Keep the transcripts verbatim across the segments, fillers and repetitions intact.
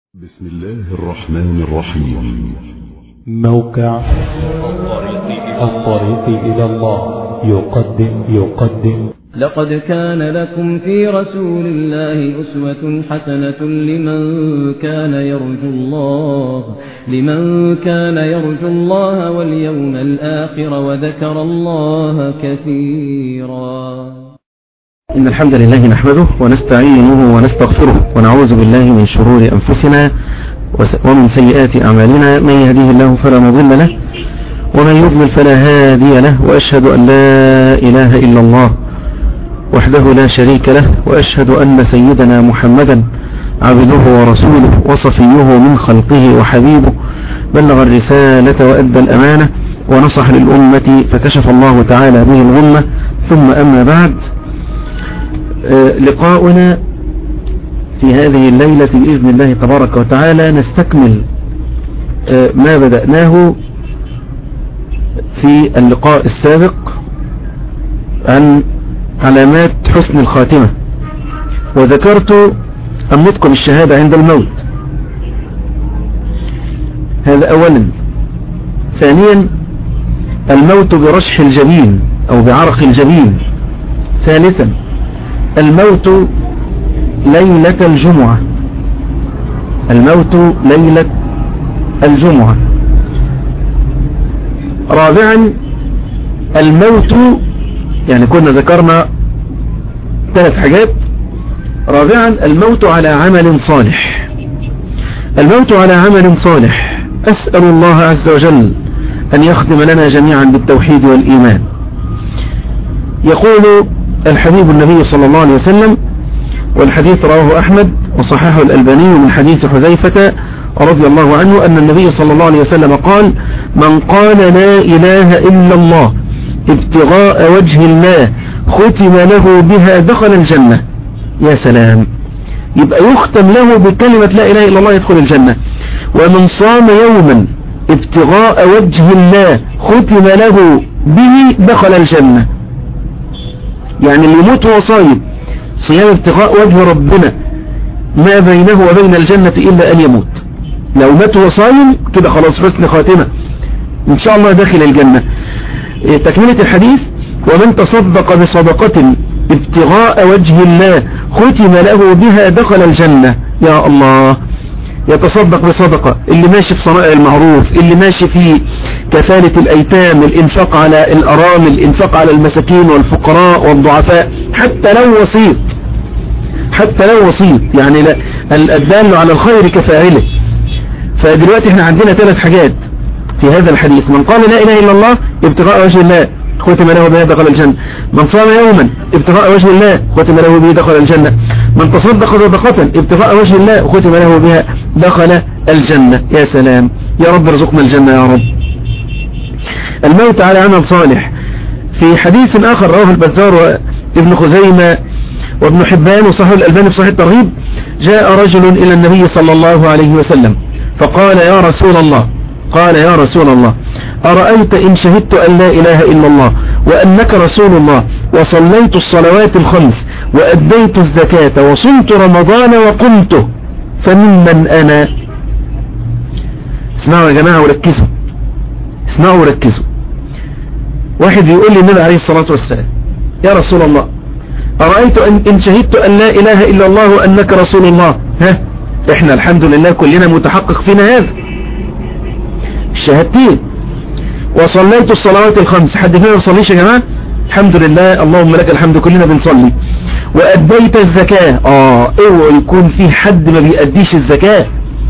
بسم الله الرحمن الرحيم. موقع الطريق إلى الله يقدم يقدم لقد كان لكم في رسول الله أسوة حسنة لمن كان يرجو الله لمن كان يرجو الله واليوم الآخر وذكر الله كثيرا. إن الحمد لله نحمده ونستعينه ونستغفره ونعوذ بالله من شرور أنفسنا ومن سيئات أعمالنا، من يهديه الله فلا مضل له ومن يضلل فلا هادي له، وأشهد أن لا إله إلا الله وحده لا شريك له، وأشهد أن سيدنا محمدا عبده ورسوله وصفيه من خلقه وحبيبه، بلغ الرسالة وأدى الأمانة ونصح للأمة فكشف الله تعالى به الغمة. ثم أما بعد، لقاؤنا في هذه الليلة بإذن الله تبارك وتعالى نستكمل ما بدأناه في اللقاء السابق عن علامات حسن الخاتمة، وذكرت النطق بالشهادة عند الموت، هذا أولا. ثانيا الموت برشح الجبين أو بعرق الجبين. ثالثا الموت ليلة الجمعة الموت ليلة الجمعة. رابعا الموت، يعني كنا ذكرنا ثلاث حاجات. رابعا الموت على عمل صالح الموت على عمل صالح. أسأل الله عز وجل أن يختم لنا جميعا بالتوحيد والإيمان. يقول الحبيب النبي صلى الله عليه وسلم، والحديث رواه أحمد وصححه الألباني من حديث حذيفة رضي الله عنه أن النبي صلى الله عليه وسلم قال: من قال لا إله إلا الله ابتغاء وجه الله ختم له بها دخل الجنة. يا سلام، يبقى يختم له بكلمة لا إله إلا الله يدخل الجنة. ومن صام يوما ابتغاء وجه الله ختم له به دخل الجنة. يعني اللي يموت وهو صايم صيام ابتغاء وجه ربنا ما بينه وبين الجنة إلا أن يموت. لو مات وهو صايم كده خلاص حسن خاتمة إن شاء الله داخل الجنة. تكملة الحديث: ومن تصدق بصدقة ابتغاء وجه الله ختم له بها دخل الجنة. يا الله، يتصدق بصدقة، اللي ماشي في صنائع المعروف، اللي ماشي في كفالة الأيتام، الإنفاق على الأرامل، الإنفاق على المساكين والفقراء والضعفاء، حتى لو وسيط حتى لو وسيط يعني الدال على الخير كفاعله. فدلوقتي احنا عندنا ثلاث حاجات في هذا الحديث: من قال لا إله إلا الله ابتغاء وجه الله ختم له به دخل الجنة. من صام يوما ابتغاء وجه الله ختم له به دخل الجنة. من تصدق صدقة ابتغاء وجه الله ختم له بها دخل الجنة. يا سلام، يا رب ارزقنا الجنة يا رب. الموت على عمل صالح. في حديث آخر رواه البزار وابن خزيمة وابن حبان وصححه الألباني في صحيح الترغيب: جاء رجل إلى النبي صلى الله عليه وسلم فقال: يا رسول الله قال يا رسول الله أرأيت إن شهدت أن لا إله إلا الله وأنك رسول الله وصليت الصلوات الخمس وأديت الزكاة وصمت رمضان وقمته فممن أنا؟ اسمعوا يا جماعة وركزوا اسمعوا وركزوا. واحد يقول لي النبي عليه الصلاة والسلام: يا رسول الله أرأيت إن شهدت أن لا إله إلا الله وأنك رسول الله. ها، احنا الحمد لله كلنا متحقق فينا هذا الشهادتين. وصليت الصلوات الخمس، حد فينا ما يصليش يا جماعة؟ الحمد لله، اللهم لك الحمد، كلنا بنصلي. وأديت الزكاة. اه اوعى يكون في حد ما بيأديش الزكاة،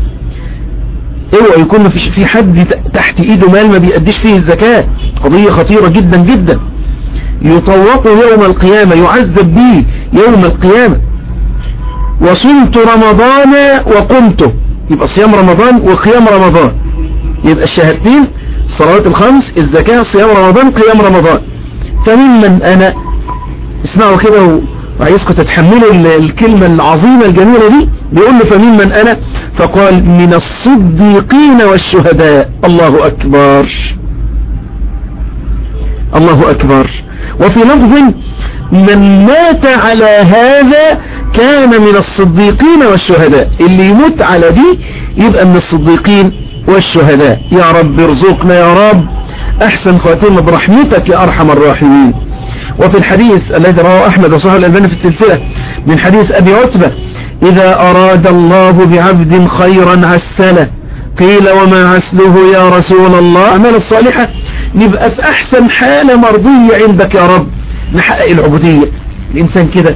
اوعى يكون في حد تحت ايده مال ما بيأديش فيه الزكاة. قضية خطيرة جدا جدا، يطوق يوم القيامة، يعذب به يوم القيامة. وصمت رمضان وقمته، يبقى صيام رمضان وقيام رمضان، يبقى الشهادتين، الصلوات الخمس، الزكاة، صيام رمضان، قيام رمضان. فممن أنا؟ اسمعوا كده وعايزكم تتحملوا الكلمة العظيمة الجميلة دي. بيقول له: فممن أنا؟ فقال: من الصديقين والشهداء. الله أكبر الله أكبر. وفي لفظ: من مات على هذا كان من الصديقين والشهداء. اللي يموت على دي يبقى من الصديقين والشهداء. يا رب ارزقنا يا رب احسن خاتمة برحمتك يا ارحم الراحمين. وفي الحديث الذي رواه احمد وصححه الألباني في السلسلة من حديث ابي عتبة: اذا اراد الله بعبد خيرا عسله. قيل وما عسله يا رسول الله؟ اعمال الصالحة نبقى في احسن حالة مرضية عندك يا رب، نحقق العبودية. الانسان كده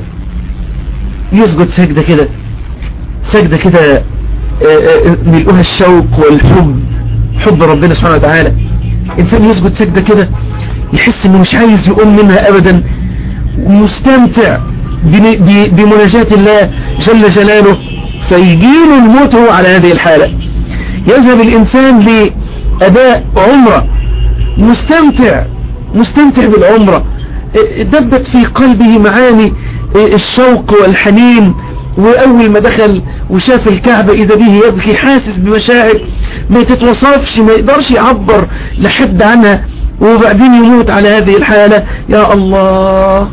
يسجد سجدة كده، سجدة كده ملؤها الشوق والحب، حب ربنا سبحانه وتعالى. انسان يسجد سجدة كده يحس انه مش عايز يقوم منها ابدا، ومستمتع بمناجاة الله جل جلاله، فيجيله الموت هو على هذه الحالة. يذهب الانسان لاداء عمره مستمتع مستمتع بالعمرة، دبت في قلبه معاني الشوق والحنين، واول ما دخل وشاف الكعبة اذا به يبكي، حاسس بمشاعر ما تتوصفش، ما يقدرش يعبر لحد عنها، وبعدين يموت على هذه الحالة. يا الله،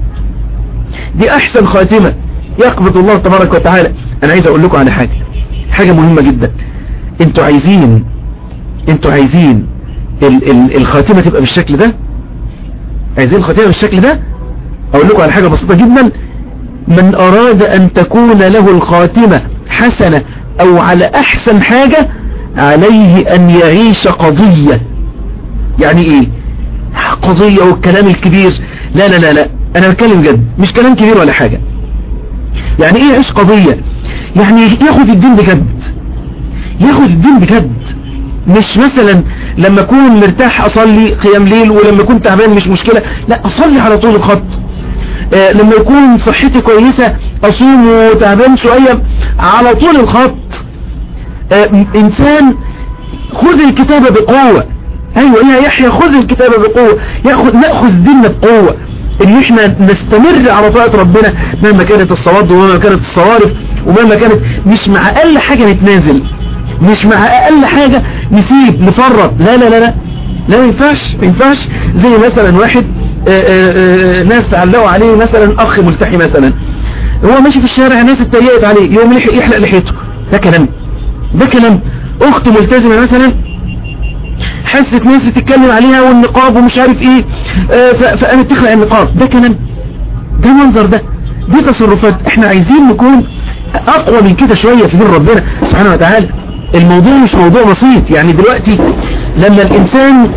دي احسن خاتمة يقبض الله تبارك وتعالى. انا عايز اقول لكم على حاجة حاجة مهمة جدا. انتوا عايزين انتوا عايزين ال ال الخاتمة تبقى بالشكل ده؟ عايزين الخاتمة بالشكل ده؟ اقول لكم على حاجة بسيطة جدا. من اراد ان تكون له الخاتمة حسنة او على احسن حاجة، عليه ان يعيش قضية. يعني ايه قضية والكلام الكبير؟ لا لا لا لا انا بتكلم جد، مش كلام كبير ولا حاجة. يعني ايه يعيش قضية؟ يعني ياخد الدين بجد، ياخد الدين بجد. مش مثلا لما اكون مرتاح اصلي قيام ليل، ولما اكون تعبان مش مشكلة، لا اصلي على طول الخط. آه لما يكون صحتي كويسة اصوم، وتعبان شوية على طول الخط. آه انسان خذ الكتابة بقوة. ايوه يا يحيى، خذ الكتابة بقوة. ياخذ ناخذ ديننا بقوة، ان احنا نستمر على طاعة ربنا مهما كانت الصواد ومهما كانت الصوارف ومهما كانت. مش مع اقل حاجة نتنازل، مش مع اقل حاجة نسيب نفرط. لا لا لا لا لا، ما ينفعش ما ينفعش. زي مثلا واحد آآ آآ ناس علقوا عليه، مثلا اخ ملتحي مثلا، هو ماشي في الشارع ناس اتريقت عليه، يوم يحلق لحيته. ده كلام ده كلام. اخت ملتزمة مثلا حست ناس تتكلم عليها والنقاب ومش عارف ايه، فقامت تخلع النقاب. ده كلام، ده منظر، ده دي تصرفات. احنا عايزين نكون اقوى من كده شوية في دين ربنا سبحانه وتعالى. الموضوع مش موضوع بسيط. يعني دلوقتي لما الانسان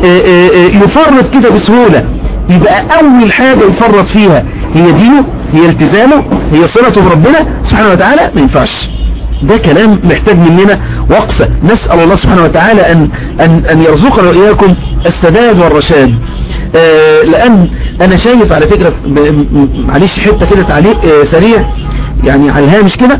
يفرط كده بسهولة، يبقى اول حاجة يفرط فيها هي دينه، هي التزامه، هي صلته بربنا سبحانه وتعالى. ما ينفعش. ده كلام محتاج مننا وقفة. نسأل الله سبحانه وتعالى أن, أن, أن يرزقنا وإياكم السداد والرشاد. آه لأن أنا شايف على فكرة، معلش حتة كده تعليق آه سريع يعني على الهامش كده.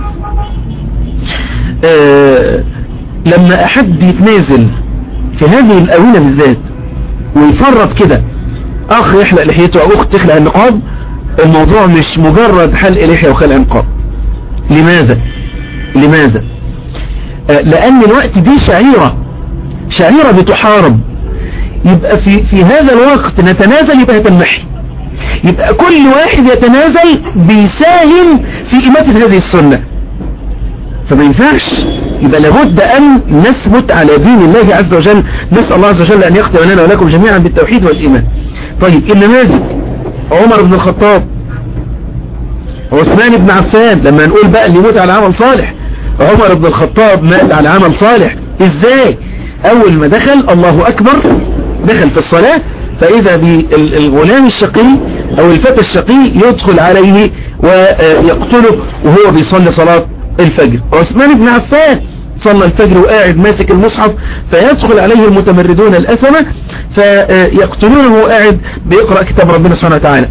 آه لما أحد يتنازل في هذه الأونة بالذات ويفرط كده، أخ يحلق لحيته أو أخت تخلق النقاب، الموضوع مش مجرد حلق لحية وخلق نقاب. لماذا؟ لماذا؟ آه لأن الوقت دي شعيرة شعيرة بتحارب. يبقى في, في هذا الوقت نتنازل يبقى تنمحي. يبقى كل واحد يتنازل بيساهم في إماتة هذه السنة. فما ينفعش. يبقى لابد أن نثبت على دين الله عز وجل. نسأل الله عز وجل أن يختم لنا ولكم جميعا بالتوحيد والإيمان. طيب النماذج: عمر بن الخطاب، عثمان بن عفان. لما نقول بقى اللي يموت على عمل صالح، عمر بن الخطاب مات على عمل صالح. ازاي؟ اول ما دخل الله اكبر، دخل في الصلاة، فاذا بالغلام الشقي او الفتى الشقي يدخل عليه ويقتله وهو بيصلي صلاة الفجر. عثمان بن عفان صلى الفجر وقاعد ماسك المصحف، فيدخل عليه المتمردون الأثمة فيقتلونه وهو قاعد بيقرأ كتاب ربنا سبحانه وتعالى.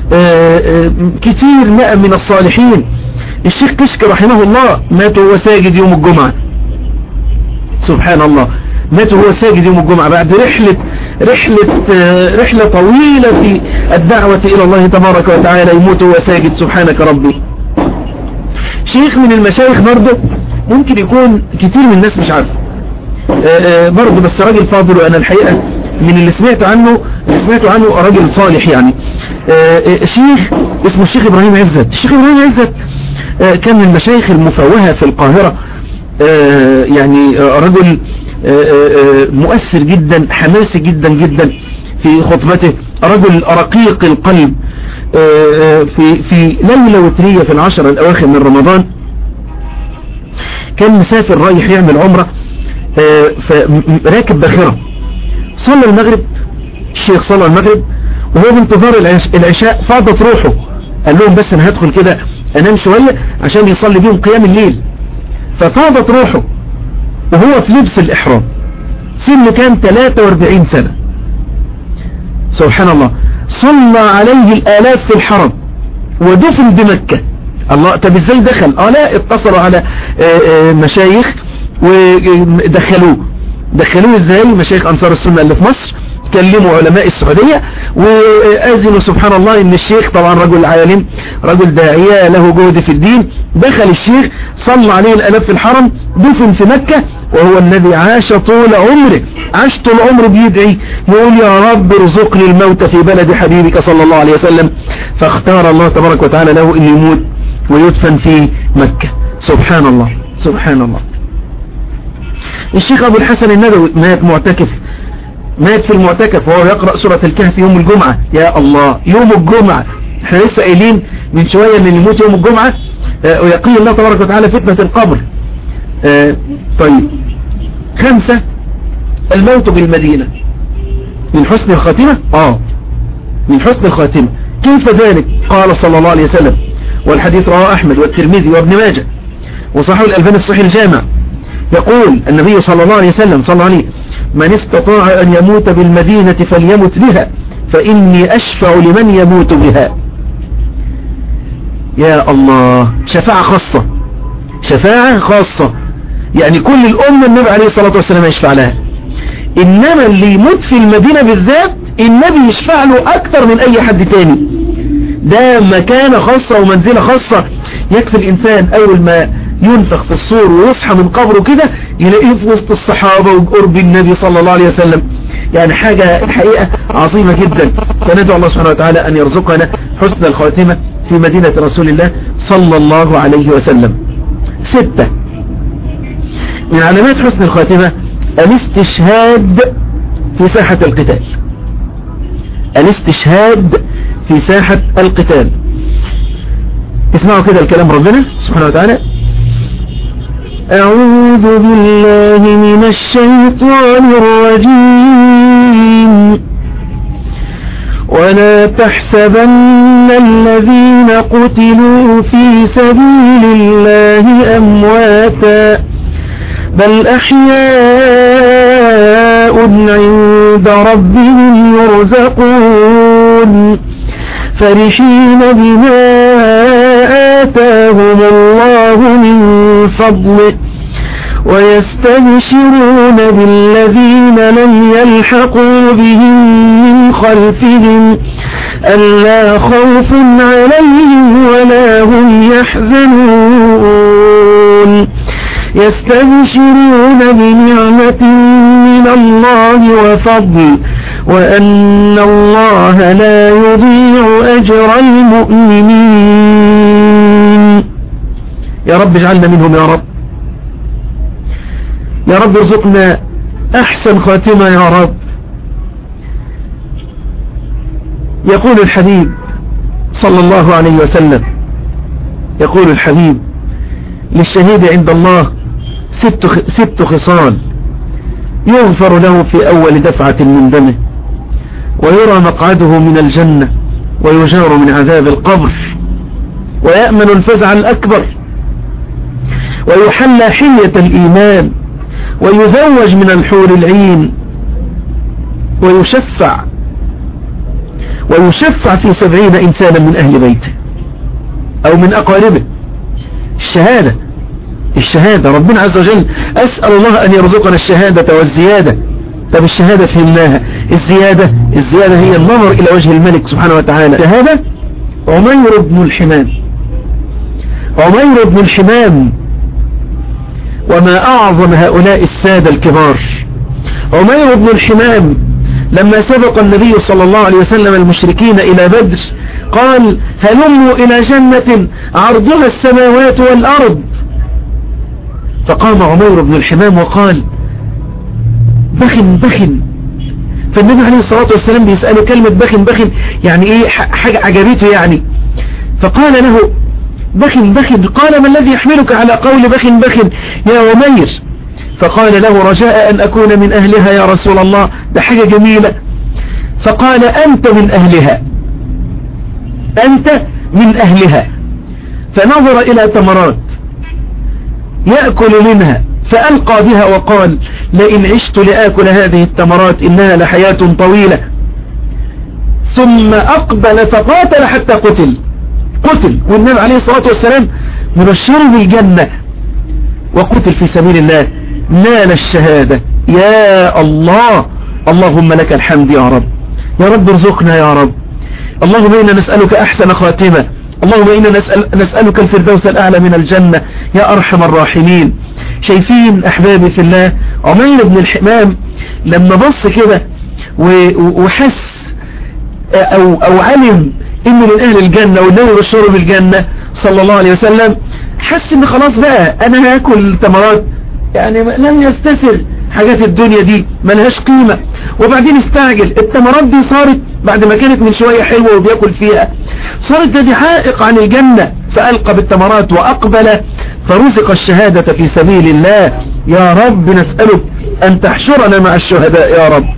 كتير من الصالحين. الشيخ كشك رحمه الله مات وهو ساجد يوم الجمعة. سبحان الله، مات وهو ساجد يوم الجمعة بعد رحلة رحلة رحلة طويلة في الدعوة إلى الله تبارك وتعالى، يموت وهو ساجد. سبحانك ربي. شيخ من المشايخ برضه ممكن يكون كتير من الناس مش عارف برضه، بس راجل فاضل، وأنا الحقيقة من اللي سمعت عنه سمعتوا عنه رجل صالح يعني، شيخ اسمه الشيخ إبراهيم عزت. الشيخ إبراهيم عزت كان من المشايخ المفوهة في القاهرة، يعني رجل مؤثر جدا، حماسي جدا جدا في خطبته، رجل رقيق القلب. في في ليلة وترية في العشر الأواخر من رمضان كان مسافر رايح يعمل عمرة، فراكب باخرة، صلى المغرب. الشيخ صلى المغرب وهو بانتظار العشاء فاضت روحه، قال لهم بس انا هدخل كده انام شوية عشان يصلي بيهم قيام الليل. ففاضت روحه وهو في لبس الإحرام، سنه كان ثلاثة وأربعين سنة. سبحان الله، صلى عليه الآلاف في الحرم ودفن بمكة. الله، طب ازاي دخل؟ اه لا، اتصلوا على مشايخ ودخلوه. دخلوه ازاي؟ مشايخ أنصار السنة اللي في مصر كلموا علماء السعودية وأذنوا سبحان الله ان الشيخ طبعا رجل عالم، رجل داعية له جهد في الدين. دخل الشيخ، صلى عليه الألاف في الحرم، دفن في مكة، وهو الذي عاش طول عمره، عاش طول عمره بيدعي يقول يا رب ارزقني الموت في بلد حبيبك صلى الله عليه وسلم. فاختار الله تبارك وتعالى له ان يموت ويدفن في مكة. سبحان الله سبحان الله. الشيخ أبو الحسن الندوي مات معتكف، مات في المعتكف وهو يقرأ سورة الكهف يوم الجمعة. يا الله، يوم الجمعة، احنا لسه قايلين من شوية ان اللي يموت يوم الجمعة اه ويقين الله تبارك وتعالى فتنة القبر. اه طيب، خمسة، الموت بالمدينة من حسن الخاتمة. اه من حسن الخاتمة. كيف ذلك؟ قال صلى الله عليه وسلم، والحديث رواه أحمد والترمذي وابن ماجه وصححه الألباني في صحيح الجامع، يقول النبي صلى الله عليه وسلم صلى الله عليه: من استطاع أن يموت بالمدينة فليمت بها فإني أشفع لمن يموت بها. يا الله، شفاعة خاصة، شفاعة خاصة، يعني كل الأمة النبي عليه الصلاة والسلام يشفع لها، إنما اللي يموت في المدينة بالذات النبي يشفع له أكتر من أي حد تاني. ده مكانة خاصة ومنزلة خاصة. يكفي الإنسان أول ما ينفخ في الصور ويصحى من قبره كده يلاقيه في وسط الصحابة وقرب النبي صلى الله عليه وسلم، يعني حاجة الحقيقة عظيمة جدا. فندعو الله سبحانه وتعالى أن يرزقنا حسن الخاتمة في مدينة رسول الله صلى الله عليه وسلم. ستة، من علامات حسن الخاتمة الاستشهاد في ساحة القتال. الاستشهاد في ساحة القتال. اسمعوا كده الكلام ربنا سبحانه وتعالى: أعوذ بالله من الشيطان الرجيم ولا تحسبن الذين قتلوا في سبيل الله أمواتا بل أحياء عند ربهم يرزقون فرحين بما آتاهم الله من فضله ويستبشرون بالذين لم يلحقوا بهم من خلفهم ألا خوف عليهم ولا هم يحزنون يستبشرون بنعمة من الله وفضل وأن الله لا يضيع أجر المؤمنين. يا رب اجعلنا منهم يا رب. يا رب ارزقنا أحسن خاتمة يا رب. يقول الحبيب صلى الله عليه وسلم، يقول الحبيب: للشهيد عند الله ست ست خصال يغفر له في أول دفعة من دمه ويرى مقعده من الجنة ويجار من عذاب القبر ويأمن الفزع الأكبر ويحلى حلية الإيمان ويزوج من الحور العين ويشفع ويشفع في سبعين إنسانا من أهل بيته أو من أقاربه. الشهادة الشهادة ربنا عز وجل أسأل الله أن يرزقنا الشهادة والزيادة. طب الشهادة فهمناها، الزيادة الزيادة هي النظر إلى وجه الملك سبحانه وتعالى. شهادة عمير بن الحمام، عمير بن الحمام، وما أعظم هؤلاء السادة الكبار. عمير بن الحمام لما سبق النبي صلى الله عليه وسلم المشركين إلى بدر قال هلموا إلى جنة عرضها السماوات والأرض، فقام عمير بن الحمام وقال بخن بخن. فالنبي عليه الصلاة والسلام بيسأله كلمة بخن بخن يعني ايه، حاجة عجبته يعني. فقال له بخن بخن، قال ما الذي يحملك على قول بخن بخن يا عمير؟ فقال له رجاء أن أكون من أهلها يا رسول الله، ده حاجة جميلة. فقال أنت من أهلها، أنت من أهلها. فنظر إلى تمرات يأكل منها فألقى بها وقال لئن عشت لآكل هذه التمرات إنها لحياة طويلة. ثم أقبل فقاتل حتى قتل قتل والنبي عليه الصلاة والسلام مبشر بالجنة، وقتل في سبيل الله، نال الشهادة. يا الله، اللهم لك الحمد يا رب. يا رب ارزقنا يا رب. اللهم إنا نسألك أحسن خاتمة، اللهم إنا نسأل نسألك الفردوس الأعلى من الجنة يا أرحم الراحمين. شايفين أحبابي في الله، عمير بن الحمام لما بص كده وحس أو, أو علم إنه من أهل الجنة والنبي بشره بالجنة صلى الله عليه وسلم، حس إن خلاص بقى أنا هاكل تمرات، يعني لم يستسر حاجات الدنيا دي ملهاش قيمة. وبعدين استعجل، التمرات دي صارت بعد ما كانت من شوية حلوة وبيأكل فيها صارت دي حائق عن الجنة، فألقى بالتمرات وأقبل فرزق الشهادة في سبيل الله. يا رب نسألك أن تحشرنا مع الشهداء يا رب.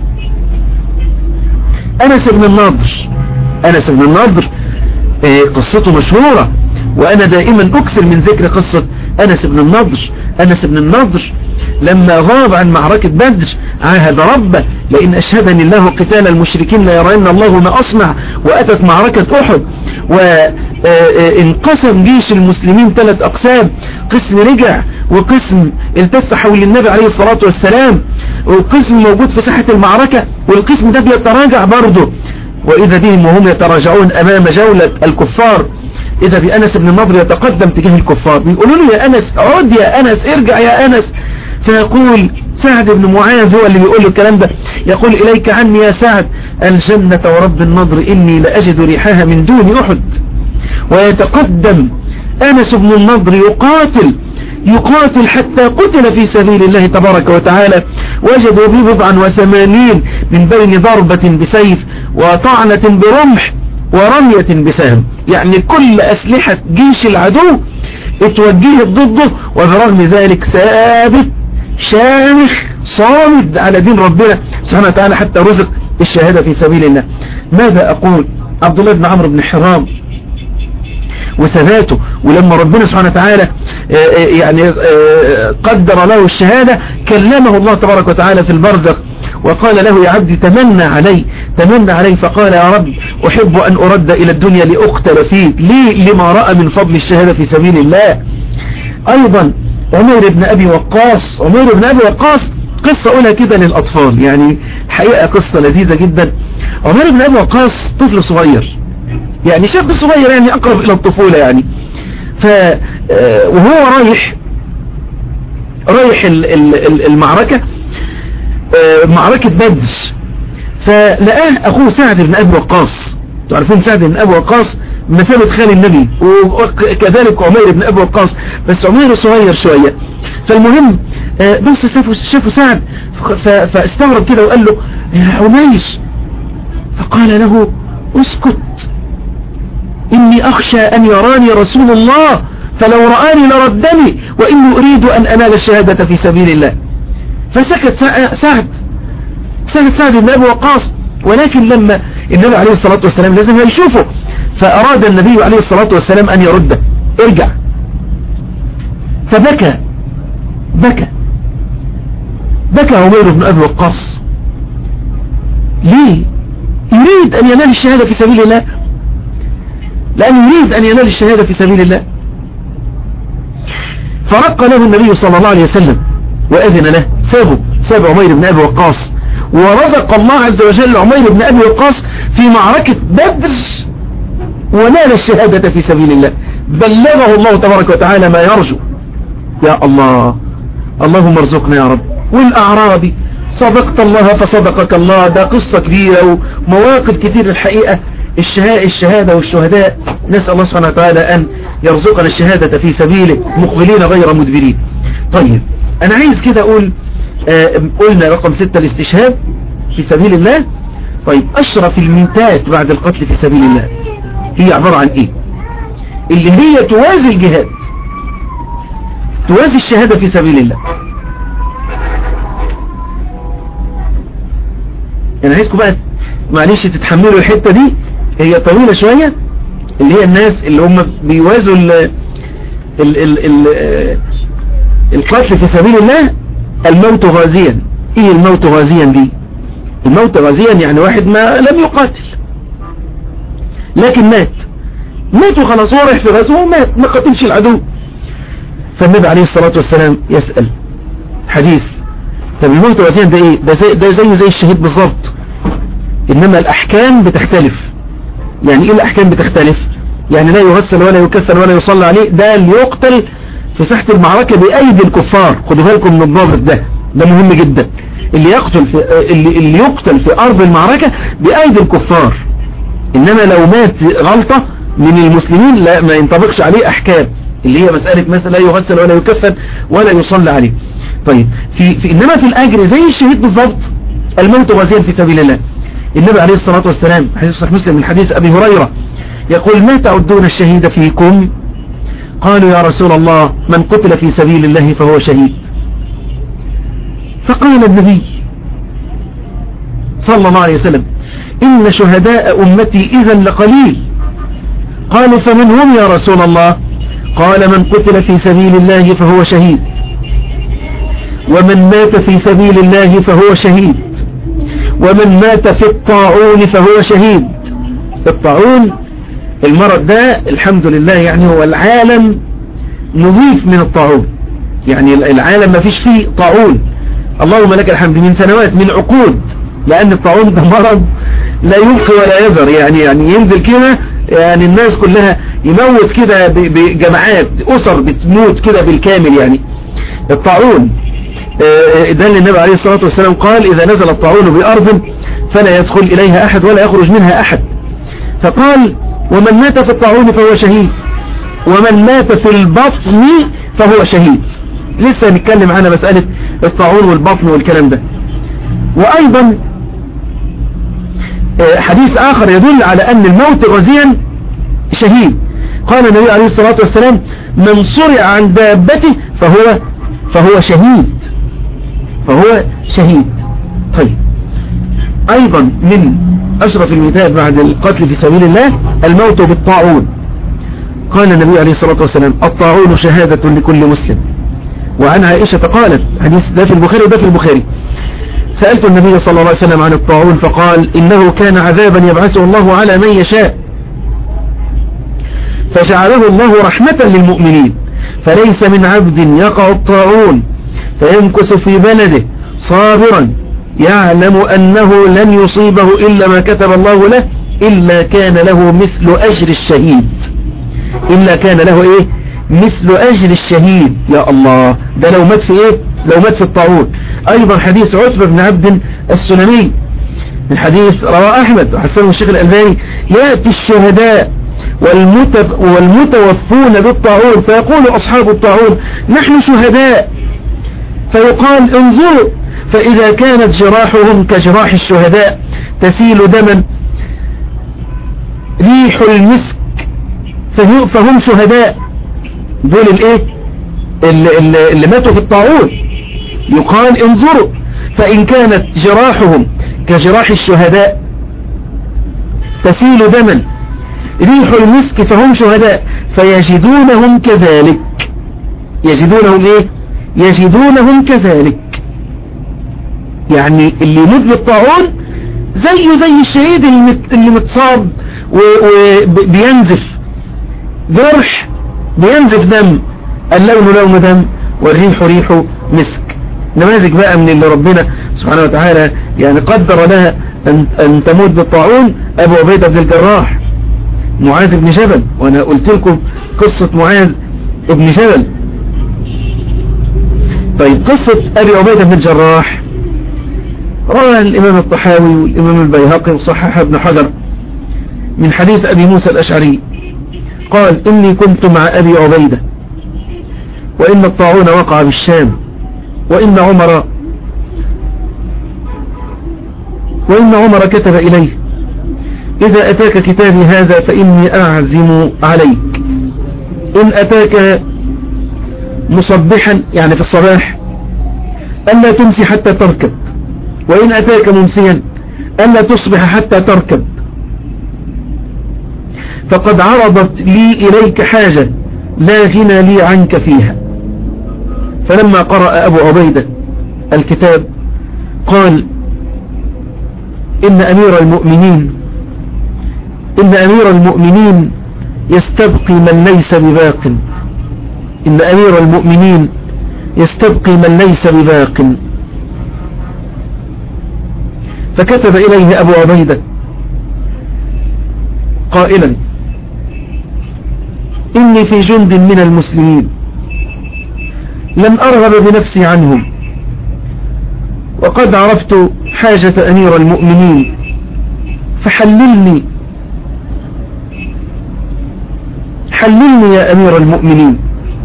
أنس بن النضر أنس بن النضر قصته مشهورة، وأنا دائما أكثر من ذكر قصة أنس بن النضر. أنس بن النضر لما غاب عن معركة بدر عاهد ربه لئن أشهدني الله قتال المشركين لا يرين الله ما أصنع. وأتت معركة أحد وانقسم جيش المسلمين ثلاث أقسام، قسم رجع وقسم التف حول النبي عليه الصلاة والسلام، وقسم موجود في ساحة المعركة والقسم ده بيتراجع برضه. وإذا بهم وهم يتراجعون أمام جولة الكفار، إذا بأنس بن النضر يتقدم تجاه الكفار، بيقولوا له يا أنس عد يا أنس ارجع يا أنس. فيقول سعد بن معاذ هو اللي بيقول له الكلام ده، يقول إليك عني يا سعد الجنة ورب النضر إني لأجد ريحها من دون أحد. ويتقدم أنس بن النضر يقاتل يقاتل حتى قتل في سبيل الله تبارك وتعالى. وجدوا به بضعا وثمانين من بين ضربة بسيف وطعنة برمح ورمية بسهم، يعني كل أسلحة جيش العدو اتوجهت ضده، وبرغم ذلك ثابت شامخ صامد على دين ربنا سبحانه وتعالى حتى رزق الشهادة في سبيل الله. ماذا أقول؟ عبد الله بن عمرو بن حرام وثباته، ولما ربنا سبحانه وتعالى يعني قدر له الشهادة كلمه الله تبارك وتعالى في البرزخ وقال له يا عبدي تمنى علي تمنى علي فقال يا رب أحب أن أرد إلى الدنيا لأقتل فيك، ليه؟ لما رأى من فضل الشهادة في سبيل الله. أيضا عمير بن أبي وقاص عمير بن أبي وقاص قصة أولى كده للأطفال، يعني حقيقة قصة لذيذة جدا. عمير بن أبي وقاص طفل صغير، يعني شاب صغير، يعني أقرب إلى الطفولة يعني. ف وهو رايح رايح المعركة معركة بدر، فلقاه أخوه سعد بن أبي وقاص. تعرفون سعد بن أبي وقاص مثابة خال النبي، وكذلك عمير بن أبي وقاص، بس عمير صغير شوية. فالمهم بس شافوا سعد فاستغرب كده وقال له يا عمير، فقال له اسكت إني أخشى أن يراني رسول الله فلو رآني لردني وإني أريد أن أنال الشهادة في سبيل الله. فسكت سعد سكت سعد بن أبي وقاص، ولكن لما النبي عليه الصلاة والسلام لازم يشوفه، فأراد النبي عليه الصلاة والسلام أن يرده، ارجع. فبكى بكى بكى عمير بن أبي وقاص. ليه؟ يريد أن ينال الشهادة في سبيل الله، لأنه يريد أن ينال الشهادة في سبيل الله. فرق له النبي صلى الله عليه وسلم وأذن له، سابه ساب عمير بن أبي وقاص، ورزق الله عز وجل عمير بن أبي وقاص في معركة بدر ونال الشهادة في سبيل الله، بلغه الله تبارك وتعالى ما يرجو. يا الله، اللهم ارزقنا يا رب. والأعرابي صدقت الله فصدقك الله. ده قصة كبيرة ومواقف كتير الحقيقة. الشهادة والشهداء نسأل الله سبحانه وتعالى أن يرزقنا الشهادة في سبيله مقبلين غير مدبرين. طيب أنا عايز كده أقول آه قلنا رقم ستة الاستشهاد في سبيل الله. طيب أشرف الميتات بعد القتل في سبيل الله هي عبارة عن إيه؟ اللي هي توازي الجهاد، توازي الشهادة في سبيل الله. أنا عايزكم بقى معلش تتحملوا الحتة دي، هي طويلة شوية. اللي هي الناس اللي هم بيوازوا ال ال ال ال القتل في سبيل الله الموت غازيا. ايه الموت غازيا دي؟ الموت غازيا يعني واحد ما لم يقاتل لكن مات، مات وخلاص، هو رايح في غزوه ومات، ما قتلش العدو. فالنبي عليه الصلاة والسلام يسأل حديث، طب الموت غازيا ده ايه؟ ده زي ده زيه زي الشهيد بالظبط، انما الاحكام بتختلف. يعني ايه الاحكام بتختلف؟ يعني لا يغسل ولا يكفن ولا يصلى عليه، ده اللي يقتل في ساحة المعركة بأيدي الكفار. خدوا بالكم من الضابط ده، ده مهم جدا. اللي يقتل في اللي, اللي يقتل في أرض المعركة بأيدي الكفار، إنما لو مات غلطة من المسلمين لا ما ينطبقش عليه أحكام اللي هي مسألة مثلا لا يغسل ولا يكفن ولا يصلى عليه. طيب في, في إنما في الأجر زي الشهيد بالضبط، الموت غازيا في سبيل الله. النبي عليه الصلاة والسلام حديث صحيح مسلم من حديث أبي هريرة يقول ما تعدون الشهيد فيكم؟ قالوا يا رسول الله من قتل في سبيل الله فهو شهيد. فقال النبي صلى الله عليه وسلم إن شهداء أمتي إذا لقليل. قالوا فمن هم يا رسول الله؟ قال من قتل في سبيل الله فهو شهيد، ومن مات في سبيل الله فهو شهيد، ومن مات في الطاعون فهو شهيد. الطاعون المرض ده الحمد لله يعني هو العالم نظيف من الطاعون، يعني العالم ما فيش فيه طاعون اللهم لك الحمد من سنوات من عقود، لأن الطاعون ده مرض لا يبقي ولا يذر، يعني يعني ينزل كده يعني الناس كلها يموت كده بجماعات، أسر بتموت كده بالكامل. يعني الطاعون ده اللي النبي عليه الصلاة والسلام قال إذا نزل الطاعون بأرض فلا يدخل إليها أحد ولا يخرج منها أحد. فقال ومن مات في الطاعون فهو شهيد، ومن مات في البطن فهو شهيد. لسه نتكلم عنها مسألة الطاعون والبطن والكلام ده. وأيضا حديث آخر يدل على أن الموت غازيا شهيد. قال النبي عليه الصلاة والسلام من صرع عن دابته فهو فهو شهيد، فهو شهيد. طيب أيضا من أشرف الميتات بعد القتل في سبيل الله الموت بالطاعون. قال النبي عليه الصلاة والسلام الطاعون شهادة لكل مسلم. وعن عائشة قالت، حديث ده في البخاري وده في البخاري، سألت النبي صلى الله عليه وسلم عن الطاعون فقال إنه كان عذابا يبعثه الله على من يشاء، فجعله الله رحمة للمؤمنين، فليس من عبد يقع الطاعون فيمكث في بلده صابرا يعلم أنه لن يصيبه إلا ما كتب الله له إلا كان له مثل أجر الشهيد. إلا كان له إيه؟ مثل أجر الشهيد. يا الله، ده لو مات في إيه؟ لو مات في الطاعون. أيضا حديث عتبة بن عبد السلمي من حديث رواه أحمد وحسنه الشيخ الألباني يأتي الشهداء والمتف والمتوفون بالطاعون فيقول أصحاب الطاعون نحن شهداء، فيقال انظروا، فإذا كانت جراحهم كجراح الشهداء تسيل دما ريح المسك فهم شهداء. دول الايه اللي, اللي ماتوا في الطاعون. يقال انظروا، فإن كانت جراحهم كجراح الشهداء تسيل دما ريح المسك فهم شهداء، فيجدونهم كذلك. يجدونهم ايه؟ يجدونهم كذلك. يعني اللي يموت بالطاعون زيه زي الشهيد اللي متصاب وبينزف جرح بينزف دم، اللون لون دم والريح ريح مسك. نماذج بقى من اللي ربنا سبحانه وتعالى يعني قدر لها أن, أن تموت بالطاعون أبو عبيدة بن الجراح، معاذ بن جبل، وأنا قلت لكم قصة معاذ بن جبل. طيب قصة أبي عبيدة بن الجراح روى الإمام الطحاوي والإمام البيهقي وصحح ابن حجر من حديث أبي موسى الأشعري قال إني كنت مع أبي عبيدة وإن الطاعون وقع بالشام وإن عمر وإن عمر كتب إليه إذا أتاك كتابي هذا فإني أعزم عليك إن أتاك مصبحا يعني في الصباح ألا تمسي حتى تركب، وإن أتاك ممسيا ألا تصبح حتى تركب، فقد عرضت لي إليك حاجة لا غنى لي عنك فيها. فلما قرأ أبو عبيدة الكتاب قال إن أمير المؤمنين إن أمير المؤمنين يستبقي من ليس بباق إن أمير المؤمنين يستبقي من ليس بباق. فكتب إليه أبو عبيدة قائلا إني في جند من المسلمين لم أرغب بنفسي عنهم، وقد عرفت حاجة أمير المؤمنين فحللني حللني يا أمير المؤمنين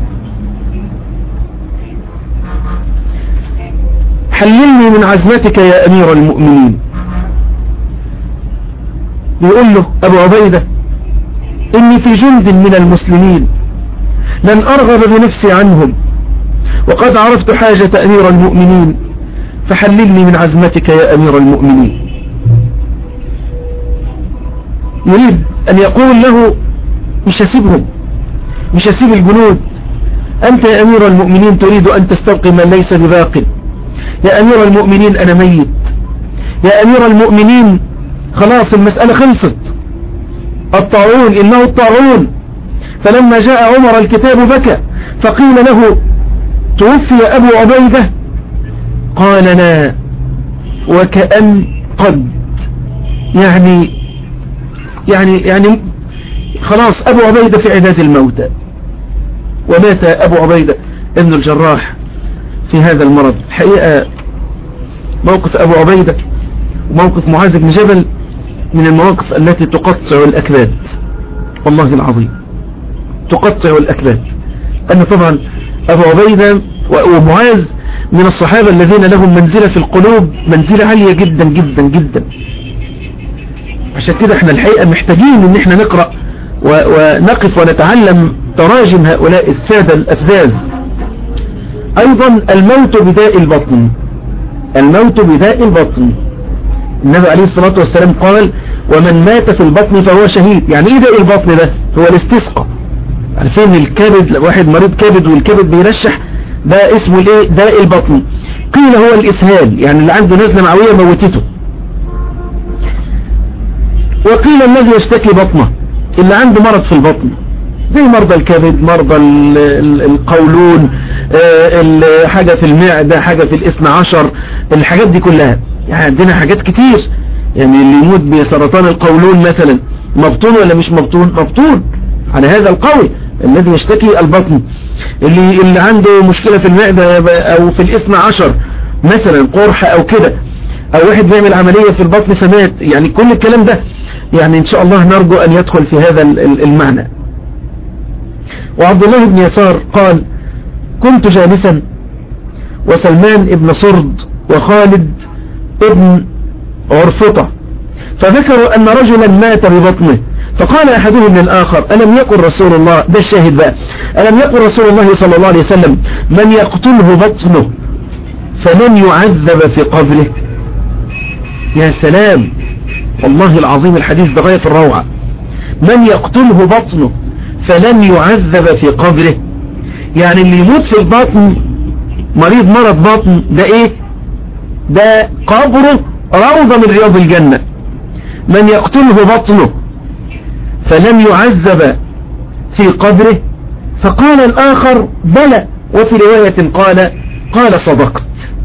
حللني من عزمتك يا أمير المؤمنين. يقول له أبو عبيدة إني في جند من المسلمين لن أرغب بنفسي عنهم، وقد عرفت حاجة أمير المؤمنين فحللني من عزمتك يا أمير المؤمنين. يريد أن يقول له مش هسيبهم، مش هسيب الجنود، أنت يا أمير المؤمنين تريد أن تستبقي من ليس بباق، يا أمير المؤمنين أنا ميت، يا أمير المؤمنين خلاص المسألة خلصت، الطاعون إنه الطاعون. فلما جاء عمر الكتاب بكى فقيل له توفي أبو عبيدة؟ قال لا وكأن قد يعني يعني يعني خلاص أبو عبيدة في عداد الموتى. ومات أبو عبيدة ابن الجراح في هذا المرض. الحقيقة موقف أبو عبيدة وموقف معاذ بن جبل من المواقف التي تقطع الأكباد، والله العظيم تقطع الأكباد. أن طبعا أبو عبيدة ومعاذ من الصحابة الذين لهم منزلة في القلوب، منزلة عالية جدا جدا جدا. عشان كده احنا الحقيقة محتاجين ان احنا نقرأ ونقف ونتعلم تراجم هؤلاء السادة الأفزاز. أيضا الموت بداء البطن، الموت بداء البطن. النبي عليه الصلاة والسلام قال ومن مات في البطن فهو شهيد. يعني ايه داء البطن ده؟ هو الاستسقاء. عارفين الكبد، لو واحد مريض كبد والكبد بيرشح ده اسمه الايه؟ داء البطن. قيل هو الإسهال، يعني اللي عنده نزلة معوية موتته. وقيل الذي يشتكي بطنه، اللي عنده مرض في البطن زي مرضى الكبد، مرضى القولون، حاجة في المعدة، حاجة في الاثنى عشر، الحاجات دي كلها. يعني عندنا حاجات كتير. يعني اللي يموت بسرطان القولون مثلا مبطون ولا مش مبطون؟ مبطون على هذا القول الذي يشتكي البطن. اللي, اللي عنده مشكلة في المعدة او في الاثنى عشر مثلا قرحة او كده، او واحد بيعمل عملية في البطن فمات. يعني كل الكلام ده يعني ان شاء الله نرجو ان يدخل في هذا المعنى. وعبد الله بن يسار قال كنت جالسا وسلمان ابن صرد وخالد ابن عرفطة فذكروا أن رجلا مات ببطنه، فقال أحدهم للآخر ألم يقل رسول الله، ده الشاهد بقى، ألم يقل رسول الله صلى الله عليه وسلم من يقتله بطنه فلن يعذب في قبره؟ يا سلام، والله العظيم الحديث ده غاية في الروعة. من يقتله بطنه فلن يعذب في قبره، يعني اللي يموت في البطن مريض مرض بطن ده ايه؟ ده قبره روضة من رياض الجنة. من يقتله بطنه فلن يعذب في قبره. فقال الآخر بلى، وفي رواية قال قال صدقت.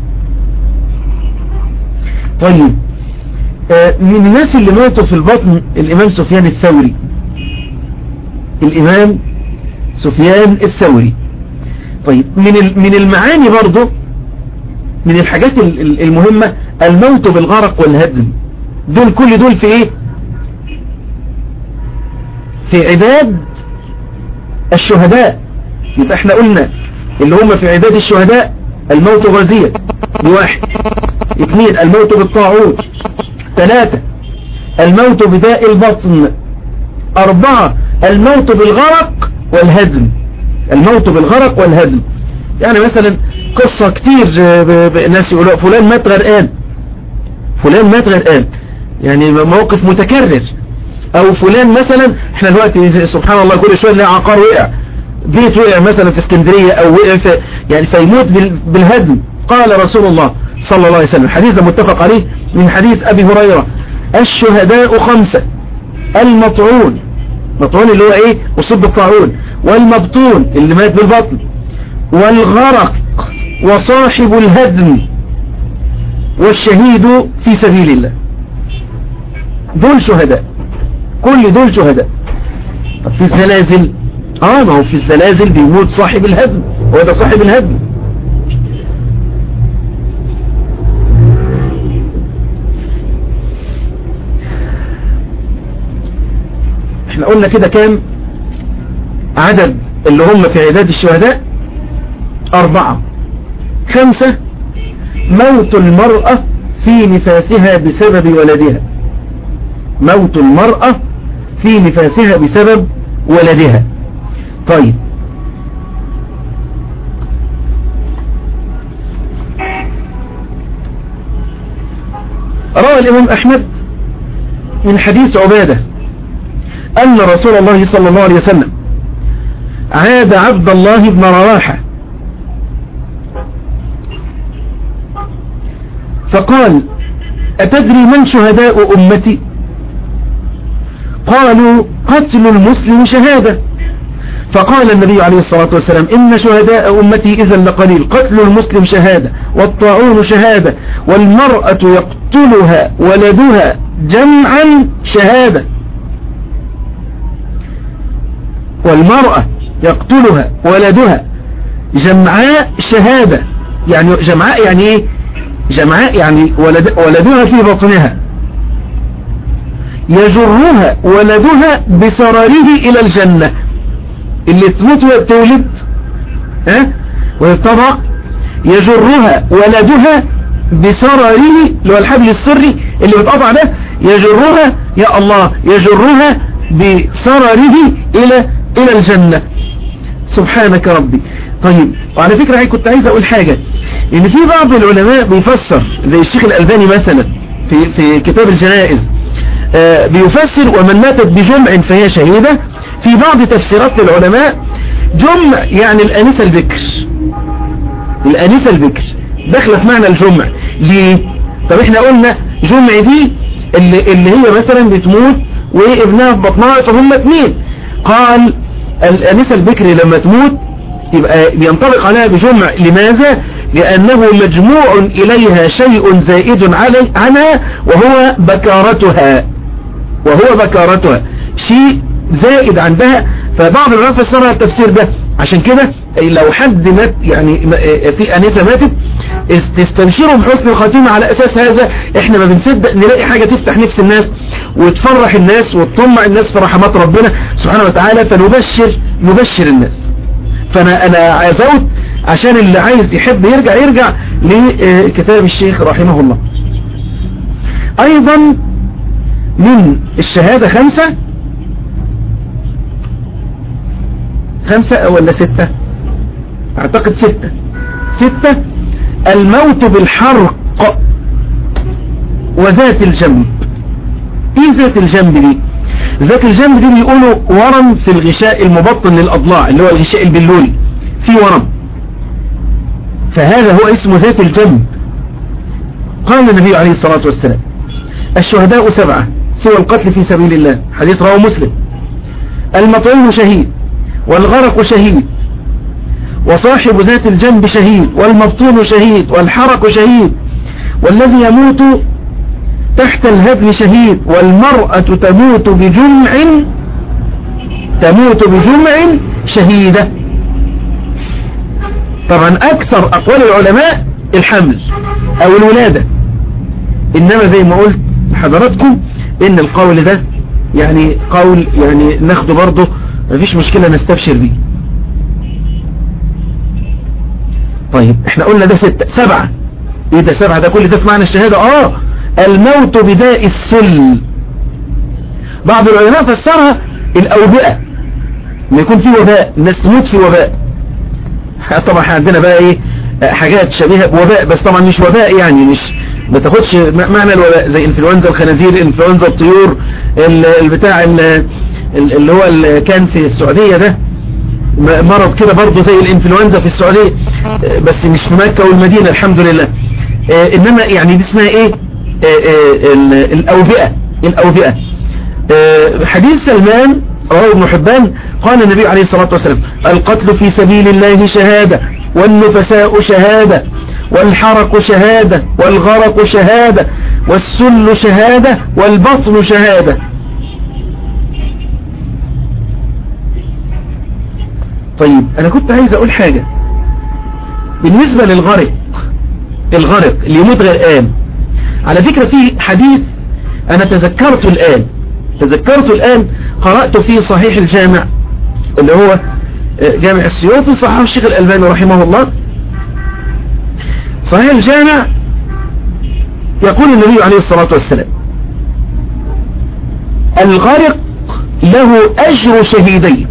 طيب من الناس اللي ماتوا في البطن الإمام سفيان الثوري، الإمام سفيان الثوري. طيب من من المعاني برضو من الحاجات المهمة الموت بالغرق والهدم، دول كل دول في ايه؟ في عداد الشهداء. يبقى احنا قلنا اللي هم في عداد الشهداء: الموت غازيا بواحد، اثنين الموت بالطاعون، ثلاثة الموت بداء البطن، أربعة الموت بالغرق والهدم. الموت بالغرق والهدم يعني مثلا قصة كتير ناس يقولوا فلان مات غرقان، فلان مات غرقان، يعني موقف متكرر. او فلان مثلا، احنا دلوقتي سبحان الله كل شوية نلاقي عقار وقع، بيت وقع مثلا في اسكندرية او وقع في يعني فيموت بالهدم. قال رسول الله صلى الله عليه وسلم، حديث متفق عليه من حديث ابي هريرة: الشهداء خمسة: المطعون، مطعون اللي هو ايه؟ اصيب بالطاعون، والمبطون اللي مات بالبطن، والغرق، وصاحب الهدم، والشهيد في سبيل الله. دول شهداء، كل دول شهداء. طب في الزلازل، اه ما هو في الزلازل بيموت صاحب الهدم، هو ده صاحب الهدم. احنا قلنا كده كام عدد اللي هم في عداد الشهداء؟ أربعة. خمسة: موت المرأة في نفاسها بسبب ولدها، موت المرأة في نفاسها بسبب ولدها. طيب روى الإمام أحمد من حديث عبادة أن رسول الله صلى الله عليه وسلم عاد عبد الله بن رواحة فقال: أتدري من شهداء أمتي؟ قالوا: قتل المسلم شهادة. فقال النبي عليه الصلاة والسلام: إن شهداء أمتي إذا لقليل، قتل المسلم شهادة، والطاعون شهادة، والمرأة يقتلها ولدها جمعا شهادة. والمرأة يقتلها ولدها جمعاء شهادة. يعني جمعاء يعني ايه؟ جمعاء يعني ولد ولدها في بطنها، يجرها ولدها بسراره إلى الجنة. اللي تموت وهي بتولد ها ويبتضع يجرها ولدها بسراره، اللي هو الحبل السري اللي بيتقطع ده، يجرها يا الله يجرها بسراره إلى إلى الجنة. سبحانك ربي. طيب وعلى فكرة كنت عايز أقول حاجة، إن في بعض العلماء بيفسر زي الشيخ الألباني مثلا في في كتاب الجنائز آه بيفسر: ومن ماتت بجمع فهي شهيدة. في بعض تفسيرات للعلماء جمع يعني الأنسة البكر، الأنسة البكر داخله في معنى الجمع. ليه؟ طب احنا قلنا جمع دي اللي, اللي هي مثلا بتموت وابنها في بطنها فهم اتنين. قال الأنسة البكر لما تموت يبقى بينطبق عليها بجمع. لماذا؟ لأنه مجموع إليها شيء زائد علي عنها وهو بكارتها، وهو بكارتها شيء زائد عندها. فبعض العلماء فسرها التفسير ده. عشان كده لو حد مات يعني في أنسة ماتت تستبشروا بحسن الخاتمة. على أساس هذا احنا ما بنصدق نلاقي حاجة تفتح نفس الناس وتفرح الناس وتطمع الناس في رحمات ربنا سبحانه وتعالى، فنبشر نبشر الناس. فانا انا عزوت عشان اللي عايز يحب يرجع يرجع لكتاب الشيخ رحمه الله. ايضا من الشهادة خمسة خمسة ولا ستة، اعتقد ستة ستة: الموت بالحرق وذات الجنب. ايه ذات الجنب دي؟ ذات الجنب دي بيقولوا ورم في الغشاء المبطن للأضلاع، اللي هو الغشاء البلولي في ورم، فهذا هو اسمه ذات الجنب. قال النبي عليه الصلاة والسلام: الشهداء سبعة سوى القتل في سبيل الله، حديث رواه مسلم. المطعون شهيد، والغرق شهيد، وصاحب ذات الجنب شهيد، والمبطون شهيد، والحرق شهيد، والذي يموت تحت الهدم شهيد، والمرأة تموت بجمع تموت بجمع شهيدة. طبعا أكثر أقوال العلماء الحمل أو الولادة، إنما زي ما قلت لحضراتكم إن القول ده يعني قول يعني ناخده برضه مفيش مشكلة نستبشر بيه. طيب احنا قلنا ده ستة. سبعة. ايه ده سبعة؟ ده كل ده في معنى الشهادة. اه الموت بداء السل. بعض العلماء فسرها الأوبئة، ما يكون في وباء، الناس تموت في وباء. طبعا عندنا بقى ايه حاجات شبيهة بوباء، بس طبعا مش وباء يعني مش ما تاخدش معنى الوباء زي انفلونزا الخنازير، انفلونزا الطيور، البتاع اللي هو اللي كان في السعودية ده مرض كده برضه زي الانفلونزا في السعودية، بس مش في مكة والمدينة الحمد لله. انما يعني دي اسمها ايه الاوبئة. الاوبئة حديث سلمان رواه ابن حبان قال النبي عليه الصلاة والسلام: القتل في سبيل الله شهادة، والنفساء شهادة، والحرق شهادة، والغرق شهادة، والسل شهادة، والبطن شهادة. طيب انا كنت عايز اقول حاجة بالنسبة للغرق. الغرق اللي يموت غرقان، على فكرة في حديث انا تذكرته الان تذكرته الان قرأته في صحيح الجامع اللي هو جامع السيوطي، صححه الشيخ الألباني رحمه الله. صحيح الجامع يقول النبي عليه الصلاة والسلام: الغرق له أجر شهيدين.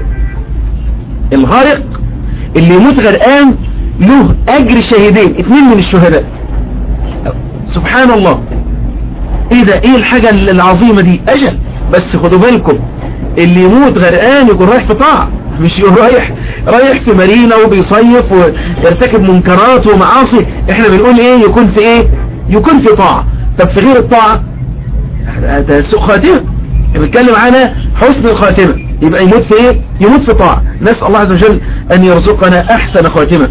الغرق اللي يموت غرقان له أجر شهيدين، اثنين من الشهداء. سبحان الله، ايه ده؟ ايه الحاجة العظيمة دي؟ أجل. بس خدوا بالكم، اللي يموت غرقان يكون رايح في طاعة، مش يكون رايح رايح في مارينا وبيصيف ويرتكب منكرات ومعاصي. احنا بنقول ايه؟ يكون في ايه؟ يكون في طاعة. طب في غير الطاعة ده سوء خاتمة. بنتكلم على حسن الخاتمة، يبقى يموت في ايه؟ يموت في طاعة. نسأل الله عز وجل ان يرزقنا احسن خاتمة.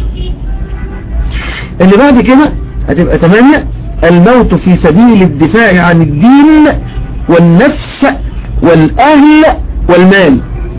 اللي بعد كده هتبقى ثمانية: الموت في سبيل الدفاع عن الدين والنفس والأهل والمال.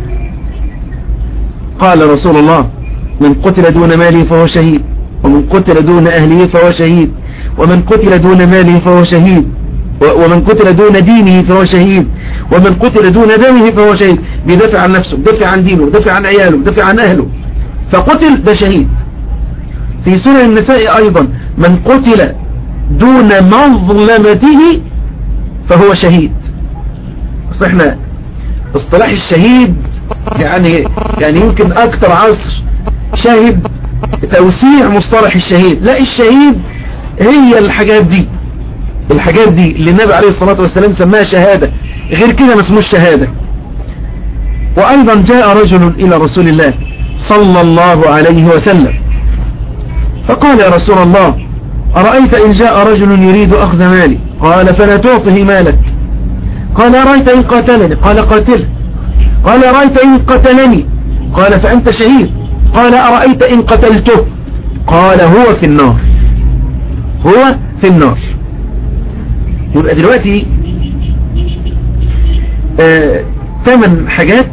قال رسول الله: من قتل دون ماله فهو شهيد، ومن قتل دون أهله فهو شهيد، ومن قتل دون ماله فهو شهيد، ومن قتل دون دينه فهو شهيد، ومن قتل دون دمه فهو شهيد. بيدافع عن نفسه، بيدافع عن دينه، بيدافع عن عياله، بيدافع عن أهله، فقتل، ده شهيد. في سنن النساء أيضا: من قتل دون مظلمته فهو شهيد. اصل احنا اصطلاح الشهيد يعني يعني يمكن اكتر عصر شاهد توسيع مصطلح الشهيد. لا، الشهيد هي الحاجات دي الحاجات دي اللي النبي عليه الصلاة والسلام سماها شهادة، غير كده ما اسموش شهادة. وايضا جاء رجل الى رسول الله صلى الله عليه وسلم فقال: يا رسول الله، أرأيت إن جاء رجل يريد أخذ مالي؟ قال: فلا تعطه مالك. قال: أرأيت إن قاتلني؟ قال: قاتله. قال: أرأيت إن قتلني؟ قال: فأنت شهيد. قال: أرأيت إن قتلته؟ قال: هو في النار، هو في النار. يبقى دلوقتي آه ثمان حاجات،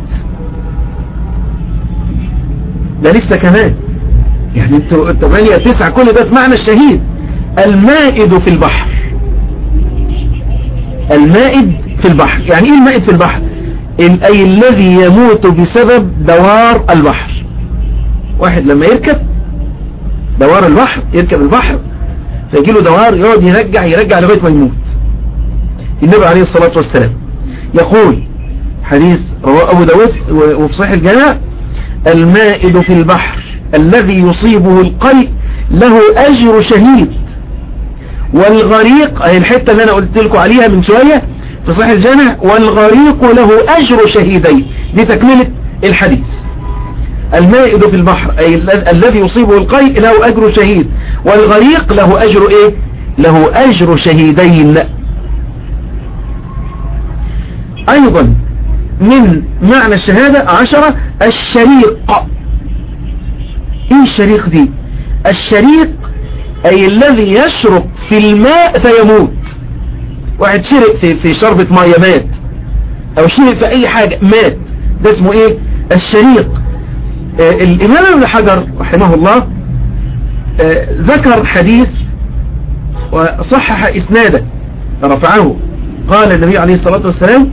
ده لسه كمان يعني انتوا ثمانية تسعة كل ده في معنى الشهيد. المائد في البحر. المائد في البحر يعني ايه المائد في البحر؟ اي الذي يموت بسبب دوار البحر. واحد لما يركب دوار البحر، يركب البحر فيجي له دوار، يقعد يرجع يرجع لغاية ما يموت. النبي عليه الصلاة والسلام يقول، حديث رواه أبو داود وفي صحيح الجامع: المائد في البحر الذي يصيبه القيء له أجر شهيد، والغريق، اهي الحتة اللي انا قلت لكم عليها من شوية في صحيح الجامع: والغريق له أجر شهيدين. دي تكملة الحديث. المائد في البحر أي الذي يصيبه القيء له أجر شهيد، والغريق له أجر ايه؟ له أجر شهيدين. ايضا من معنى الشهادة عشرة: الشريق. ايه الشريق دي؟ الشريق اي الذي يشرق في الماء فيموت. واحد شرق في, في شربة مية مات، او شرق في اي حاجة مات، ده اسمه ايه؟ الشريق. آه الامام ابن حجر رحمه الله آه ذكر حديث وصحح إسناده رفعه. قال النبي عليه الصلاة والسلام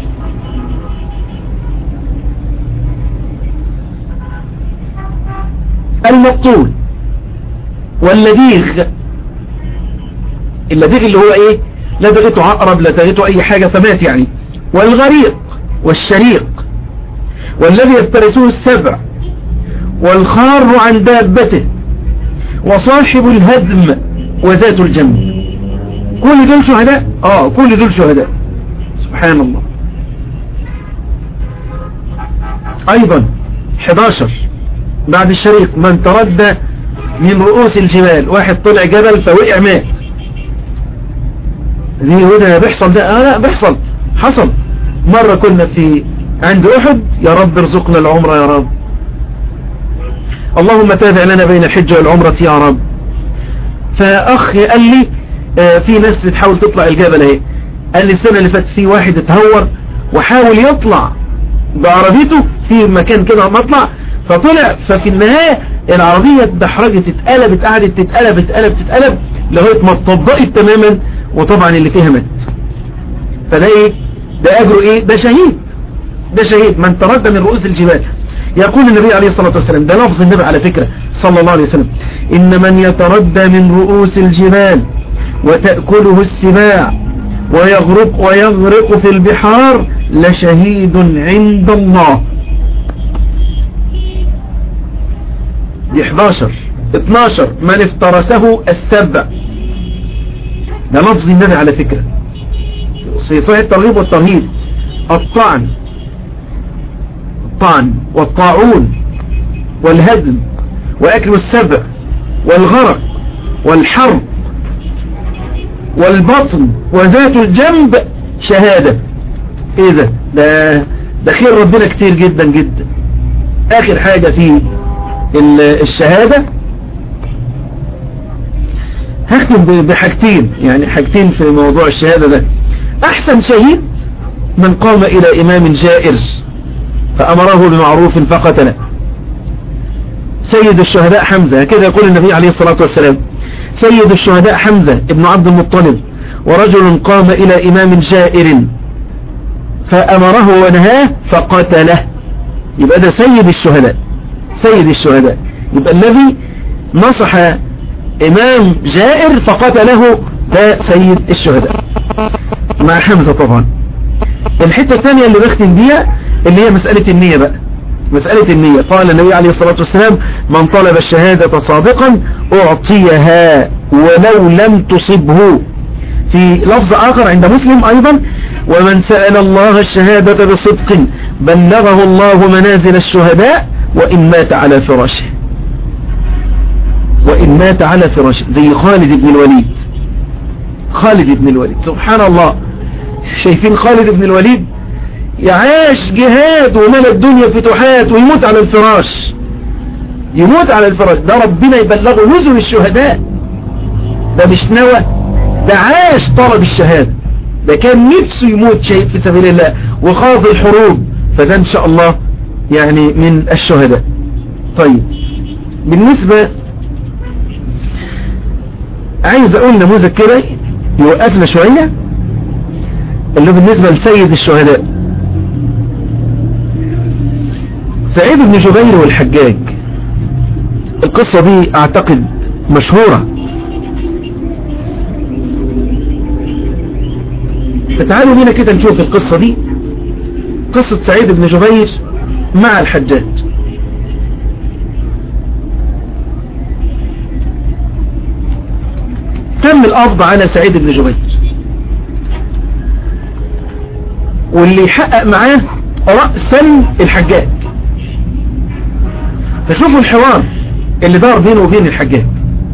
المقتول واللديغ، اللديغ اللي هو ايه، لا دغته عقرب لا دغته اي حاجة فمات يعني، والغريق والشريق والذي يفترسه السبع والخار عن دابته وصاحب الهدم وذات الجنب. كل دول شهداء. اه كل دول شهداء. سبحان الله. ايضا حداشر بعد الشريق من تردى من رؤوس الجبال، واحد طلع جبل فوقع مات. دي وده بيحصل ده؟ اه لا بيحصل، حصل مرة كنا في عند احد، يا رب ارزقنا العمرة يا رب، اللهم تابع لنا بين الحج والعمرة يا رب. فاخ قال لي آه في ناس بتحاول تطلع الجبل اهي، قال لي السنة اللي فاتت في واحد اتهور وحاول يطلع بعربيته في مكان كده مطلع، فطلع ففي النهاية العربية اتدحرجت اتقلبت قعدت تتقلب اتقلب تتقلب لغاية ما اتطبقت تماما، وطبعا اللي فيها مات. فده ايه ده؟ اجره ايه؟ ده شهيد، ده شهيد من تردى من رؤوس الجبال. يقول النبي عليه الصلاة والسلام، ده لفظ النبي على فكرة صلى الله عليه وسلم، إن من يتردى من رؤوس الجبال وتأكله السباع ويغرق, ويغرق في البحار لشهيد عند الله. دي حداشر. اتناشر من افترسه السبع، ده لفظ النبي على فكرة في صحيح الترغيب والترهيب. الطعن الطعن والطاعون والهدم وأكل السبع والغرق والحرب والبطن وذات الجنب شهادة. ايه ده؟ ده ده خير ربنا كتير جدا جدا. اخر حاجة في الشهادة هختم بحاجتين، يعني حاجتين في موضوع الشهادة ده. احسن شهيد من قام الى امام جائر فامره بمعروف فقتله. سيد الشهداء حمزة، كده يقول النبي عليه الصلاة والسلام، سيد الشهداء حمزة ابن عبد المطلب، ورجل قام إلى إمام جائر فأمره ونهاه فقتله. يبقى ده سيد الشهداء، سيد الشهداء. يبقى الذي نصح إمام جائر فقتله ده سيد الشهداء مع حمزة. طبعا الحتة الثانية اللي بختم بيها اللي هي مسألة النية بقى، مسألة النية. قال النبي عليه الصلاة والسلام، من طلب الشهادة صادقا أعطيها ولو لم تصبه. في لفظ آخر عند مسلم أيضا، ومن سأل الله الشهادة بصدق بلغه الله منازل الشهداء وإن مات على فراشه، وإن مات على فراشه. زي خالد بن الوليد، خالد بن الوليد سبحان الله. شايفين خالد بن الوليد يعيش جهاد وملى الدنيا فتوحات ويموت على الفراش، يموت على الفراش. ده ربنا يبلغه نزل الشهداء، ده مش نوى، ده عاش طلب الشهادة، ده كان نفسه يموت شهيد في سبيل الله وخاض الحروب، فده ان شاء الله يعني من الشهداء. طيب بالنسبة عايز اقول نموذج كده يوقفنا شوية، اللي بالنسبة لسيد الشهداء سعيد بن جبير والحجاج. القصة دي اعتقد مشهورة، فتعالوا بينا كده نشوف القصة دي، قصة سعيد بن جبير مع الحجاج. تم القبض على سعيد بن جبير، واللي يحقق معاه رأسا الحجاج. فشوفوا الحوار اللي دار بينه وبين الحجاج.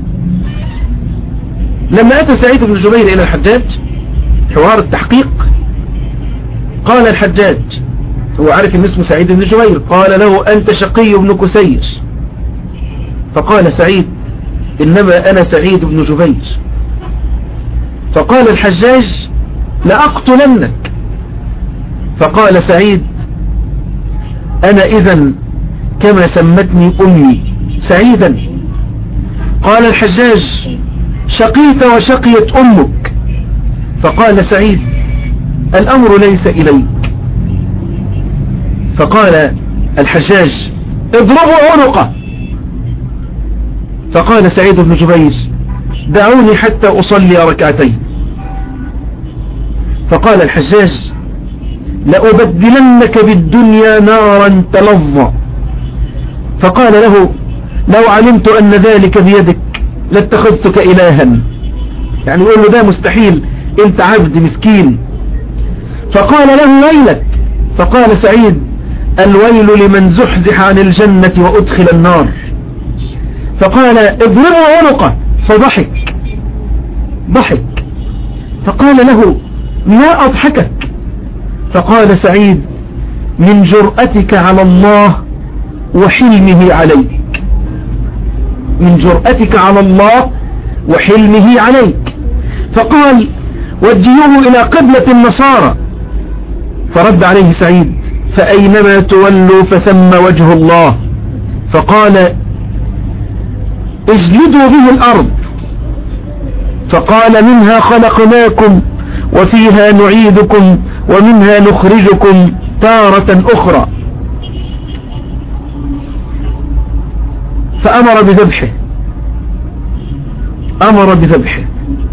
لما أتى سعيد بن جبير إلى الحجاج حوار التحقيق، قال الحجاج، هو عارف ان اسمه سعيد بن جبير، قال له أنت شقي بن كسير. فقال سعيد إنما أنا سعيد بن جبير. فقال الحجاج لأقتلنك. فقال سعيد أنا إذن كما سمتني أمي سعيدا. قال الحجاج شقيت وشقيت أمك. فقال سعيد الأمر ليس إليك. فقال الحجاج اضربوا عنقه. فقال سعيد بن جبير دعوني حتى أصلي ركعتين. فقال الحجاج لأبدلنك بالدنيا نارا تلظى. فقال له لو علمت أن ذلك بيدك لاتخذتك إلها، يعني يقول له ده مستحيل، انت عبد مسكين. فقال له ويلك. فقال سعيد الويل لمن زحزح عن الجنة وأدخل النار. فقال اضربوا عنقه. فضحك ضحك. فقال له ما أضحكك؟ فقال سعيد من جرأتك على الله وحلمه عليك، من جرأتك على الله وحلمه عليك. فقال وجهوه إلى قبلة النصارى. فرد عليه سعيد فأينما تولوا فثم وجه الله. فقال اجلدوا به الأرض. فقال منها خلقناكم وفيها نعيدكم ومنها نخرجكم تارة أخرى. فأمر بذبحه، أمر بذبحه.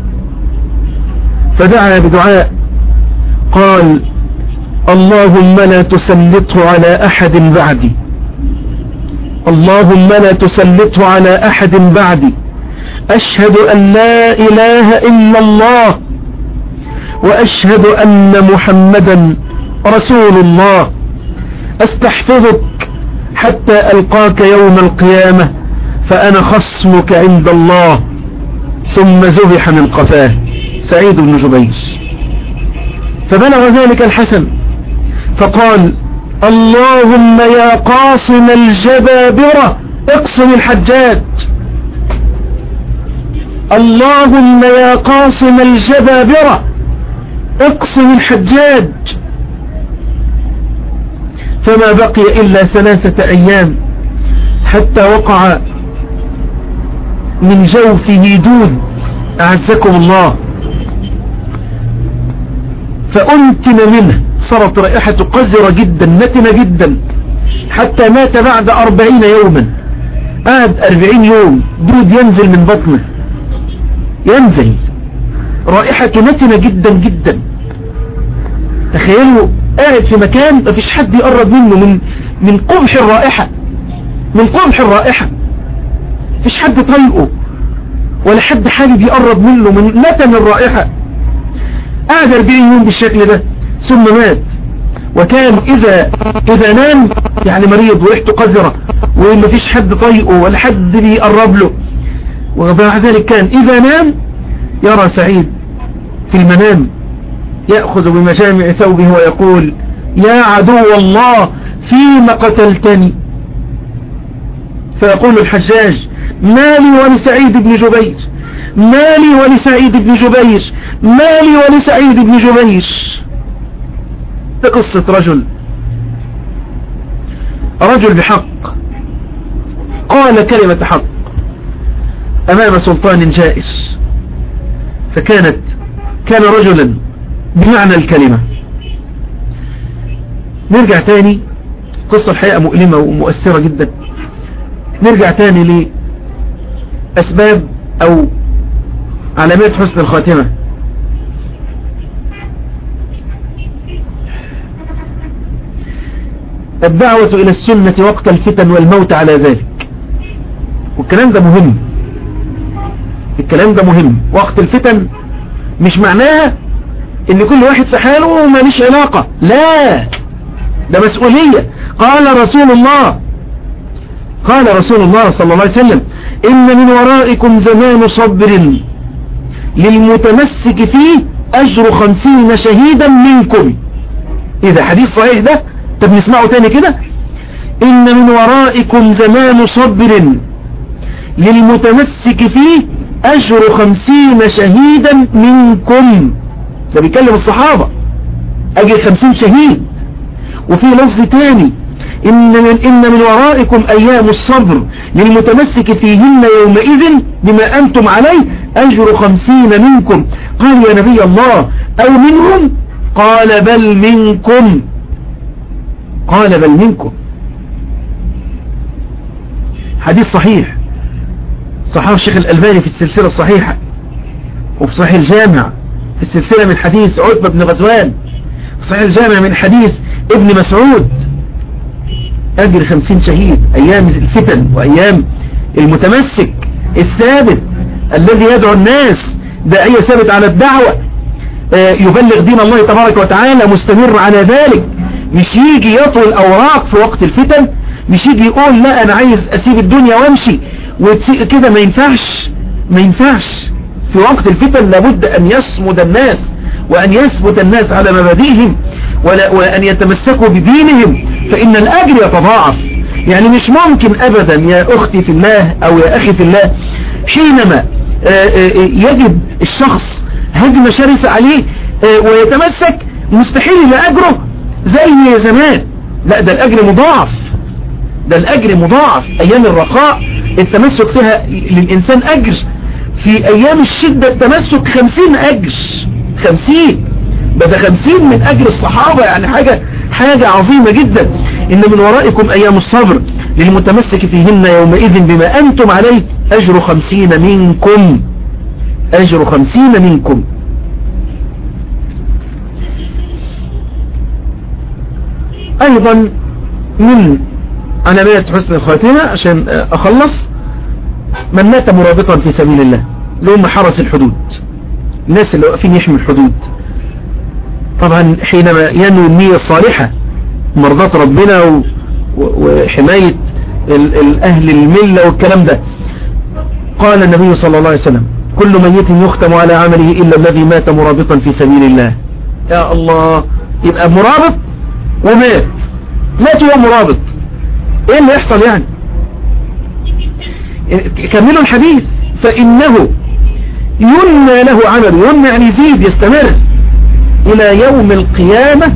فدعا بدعاء قال اللهم لا تسلطه على أحد بعدي، اللهم لا تسلطه على أحد بعدي، أشهد أن لا إله إلا الله وأشهد أن محمدا رسول الله، أستحفظك حتى ألقاك يوم القيامة فأنا خصمك عند الله. ثم ذبح من قفاه سعيد بن جبير. فبلغ ذلك الحسن فقال اللهم يا قاصم الجبابرة اقسم الحجاج، اللهم يا قاصم الجبابرة اقسم الحجاج. فما بقي إلا ثلاثة أيام حتى وقع من جوفه دود أعزكم الله، فأنتن منه، صارت رائحة قذرة جدا نتنة جدا، حتى مات بعد أربعين يوما. قعد أربعين يوم دود ينزل من بطنه، ينزل رائحة نتنة جدا جدا. تخيلوا قاعد في مكان ما فيش حد يقرب منه من من قبح الرائحة، من قبح الرائحة فيش حد طيقه ولا حد حابب يقرب منه من نتن الرائحة. قعد أربعين يوم بالشكل ده ثم مات. وكان إذا إذا نام يعني مريض وريحته قذرة وما فيش حد طيقه ولا حد بيقرب له، ومع ذلك كان إذا نام يرى سعيد في المنام يأخذ بمجامع ثوبه ويقول يا عدو الله فيما قتلتني. فيقول الحجاج مالي ولسعيد بن جبير، مالي ولسعيد بن جبير، مالي ولسعيد بن جبير. ده قصة رجل رجل بحق قال كلمة حق أمام سلطان جائر، فكانت كان رجلا بمعنى الكلمة. نرجع تاني، قصة الحقيقة مؤلمة ومؤثرة جدا. نرجع تاني لأسباب أو علامات حسن الخاتمة. الدعوة إلى السنة وقت الفتن والموت على ذلك. والكلام ده مهم، الكلام ده مهم. وقت الفتن مش معناها ان كل واحد في حاله وما ليش علاقة، لا، ده مسؤولية. قال رسول الله قال رسول الله صلى الله عليه وسلم إن من ورائكم زمان صبر للمتمسك فيه أجر خمسين شهيدا منكم. إذا حديث صحيح ده، طب نسمعه تاني كده. إن من ورائكم زمان صبر للمتمسك فيه أجر خمسين شهيدا منكم. ده بيكلم الصحابة، أجر خمسين شهيد. وفي لفظ تاني إن من, إن من ورائكم أيام الصبر للمتمسك فيهن يومئذ بما أنتم عليه أجر خمسين منكم. قالوا يا نبي الله أو منهم؟ قال بل منكم، قال بل منكم. حديث صحيح صححه الشيخ الألباني في السلسلة الصحيحة، وفي صحيح الجامع في السلسلة من حديث عتبة بن غزوان، في صحيح الجامع من حديث ابن مسعود. أجر خمسين شهيد أيام الفتن وأيام المتمسك الثابت الذي يدعو الناس داعية ثابت على الدعوة، يبلغ دين الله تبارك وتعالى مستمر على ذلك، مش يجي يطوي الأوراق في وقت الفتن، مش يجي يقول لا أنا عايز أسيب الدنيا وامشي كده. ما ينفعش ما ينفعش في وقت الفتن لابد أن يصمد الناس وأن يثبت الناس على مبادئهم وأن يتمسكوا بدينهم، فإن الأجر يتضاعف. يعني مش ممكن أبدا يا أختي في الله أو يا أخي في الله حينما يجد الشخص هجمة شرسة عليه ويتمسك مستحيل إلى أجره زي زمان، لا ده الأجر مضاعف، ده الأجر مضاعف. أيام الرخاء التمسك فيها للإنسان أجر، في أيام الشدة التمسك خمسين أجر، خمسين بدأ خمسين من أجر الصحابة، يعني حاجة حاجة عظيمة جدا. إن من ورائكم أيام الصبر للمتمسك فيهن يومئذ بما أنتم عليه أجر خمسين منكم، أجر خمسين منكم. أيضا من علامات حسن الخاتمة عشان أخلص من مات مرابطا في سبيل الله، اللي هم حرس الحدود، الناس اللي واقفين يحمي الحدود. طبعا حينما ينوي النية الصالحة مرضات ربنا وحماية الأهل الملة والكلام ده، قال النبي صلى الله عليه وسلم كل ميت يختم على عمله إلا الذي مات مرابطا في سبيل الله. يا الله، يبقى مرابط ومات، مات وهو مرابط، ايه اللي يحصل يعني؟ كملوا الحديث، فإنه ينمى له عمل، ينمى يعني يزيد يستمر إلى يوم القيامة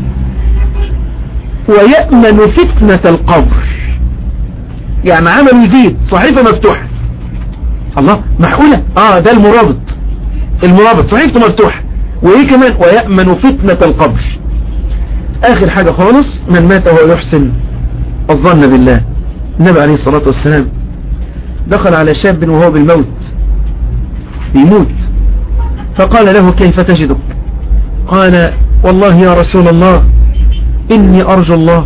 ويأمن فتنة القبر. يعني عمل يزيد، صحيفة مفتوحة. الله، محقولة؟ اه ده المرابط، المرابط صحيفته مفتوحة، وايه كمان؟ ويأمن فتنة القبر. آخر حاجة خالص، من مات وهو يحسن الظن بالله. النبي عليه الصلاة والسلام دخل على شاب وهو بالموت بيموت، فقال له كيف تجدك؟ قال والله يا رسول الله إني أرجو الله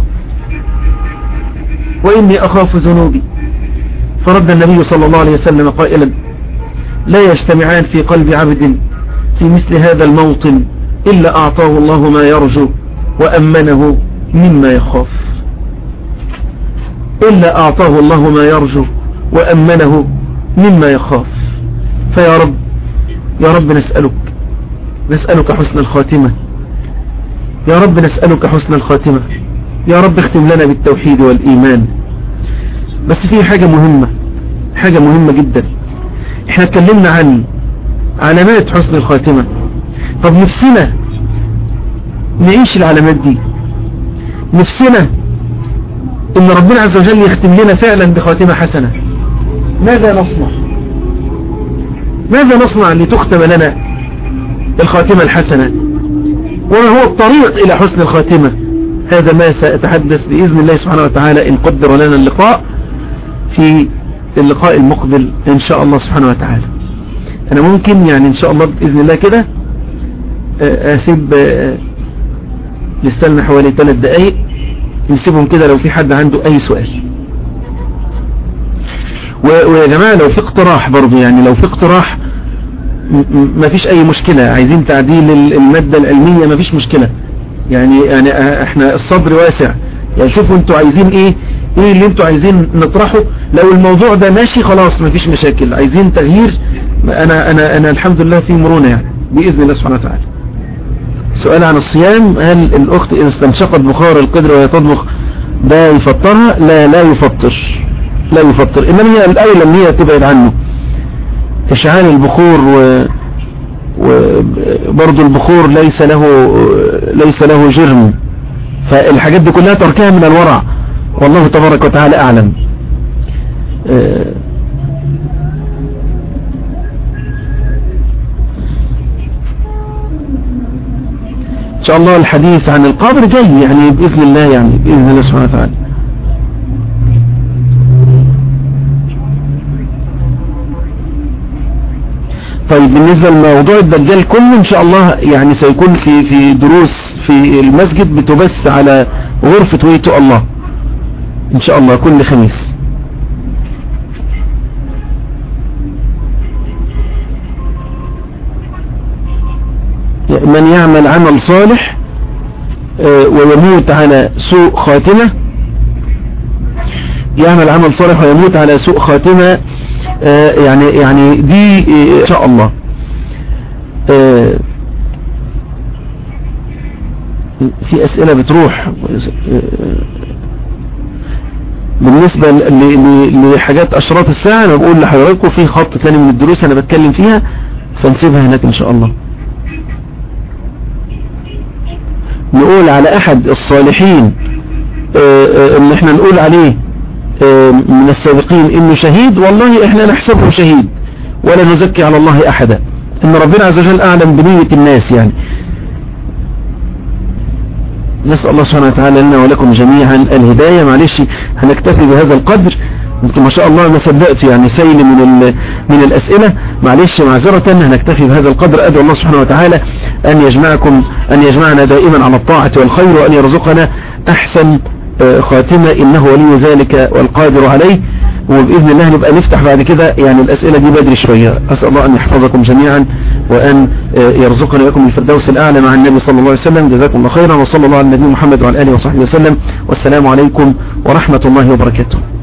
وإني أخاف ذنوبي. فرد النبي صلى الله عليه وسلم قائلا لا يجتمعان في قلب عبد في مثل هذا الموطن إلا أعطاه الله ما يرجو وأمنه مما يخاف، إلا أعطاه الله ما يرجو وأمنه مما يخاف. فيا رب يا رب نسألك نسألك حسن الخاتمة، يا رب نسألك حسن الخاتمة، يا رب اختم لنا بالتوحيد والإيمان. بس في حاجة مهمة، حاجة مهمة جدا. احنا اتكلمنا عن علامات حسن الخاتمة، طب نفسنا نعيش العلامات دي، نفسنا ان ربنا عز وجل يختم لنا فعلا بخاتمة حسنة. ماذا نصنع؟ ماذا نصنع لتختم لنا الخاتمة الحسنة؟ وما هو الطريق الى حسن الخاتمة؟ هذا ما سأتحدث بإذن الله سبحانه وتعالى إن قدر لنا اللقاء في اللقاء المقبل إن شاء الله سبحانه وتعالى. أنا ممكن يعني إن شاء الله بإذن الله كده أسيب لسه حوالي ثلاث دقايق نسيبهم كده لو في حد عنده أي سؤال. ويا جماعة لو في اقتراح برضو، يعني لو في اقتراح ما فيش أي مشكلة، عايزين تعديل المادة العلمية ما فيش مشكلة، يعني يعني احنا الصدر واسع، يعني شوفوا انتوا عايزين ايه ايه اللي انتوا عايزين نطرحه. لو الموضوع ده ماشي خلاص مفيش مشاكل، عايزين تغيير انا انا انا الحمد لله في مرونة يعني باذن الله سبحانه وتعالى. سؤال عن الصيام، هل الاخت اذا استنشقت بخار القدر وهي تطبخ ده يفطرها؟ لا لا يفطر، لا يفطر، انما هي الاولى ان هي تبعد عنه. اشعال البخور و وبرضو البخور ليس له ليس له جرم، فالحاجات دي كلها تركها من الورع، والله تبارك وتعالى أعلم. إن شاء الله الحديث عن القبر جاي يعني بإذن الله، يعني بإذن الله سبحانه وتعالى. طيب بالنسبة لموضوع الدجال كله إن شاء الله يعني سيكون في في دروس في المسجد بتبث على غرفة ويتو الله إن شاء الله كل خميس. من يعمل عمل صالح ويموت على سوء خاتمة، يعمل عمل صالح ويموت على سوء خاتمة، يعني يعني دي إن شاء الله. في أسئلة بتروح بالنسبة لحاجات أشراط الساعة. أنا بقول لحضراتكم في خط تاني من الدروس أنا بتكلم فيها، فنسيبها هناك إن شاء الله. نقول على أحد الصالحين إن إحنا نقول عليه من السابقين إنه شهيد، والله إحنا نحسبه شهيد ولا نزكي على الله أحدا، إن ربنا عز وجل أعلم بنية الناس. يعني نسأل الله سبحانه وتعالى لنا ولكم جميعا الهداية. معلش هنكتفي بهذا القدر، انتم ما شاء الله ما صدقت يعني سيل من من الأسئلة، معلش معذرة هنكتفي بهذا القدر. أدعو الله سبحانه وتعالى أن يجمعكم أن يجمعنا دائما على الطاعة والخير، وأن يرزقنا أحسن خاتمة إنه ولي ذلك والقادر عليه. وبإذن الله نبقى نفتح بعد كده يعني الأسئلة دي بدري شوية. أسأل الله أن يحفظكم جميعا وأن يرزقنا لكم الفردوس الأعلى مع النبي صلى الله عليه وسلم. جزاكم الله خيرا، وصلى الله على النبي محمد وعلى آله وصحبه وسلم، والسلام عليكم ورحمة الله وبركاته.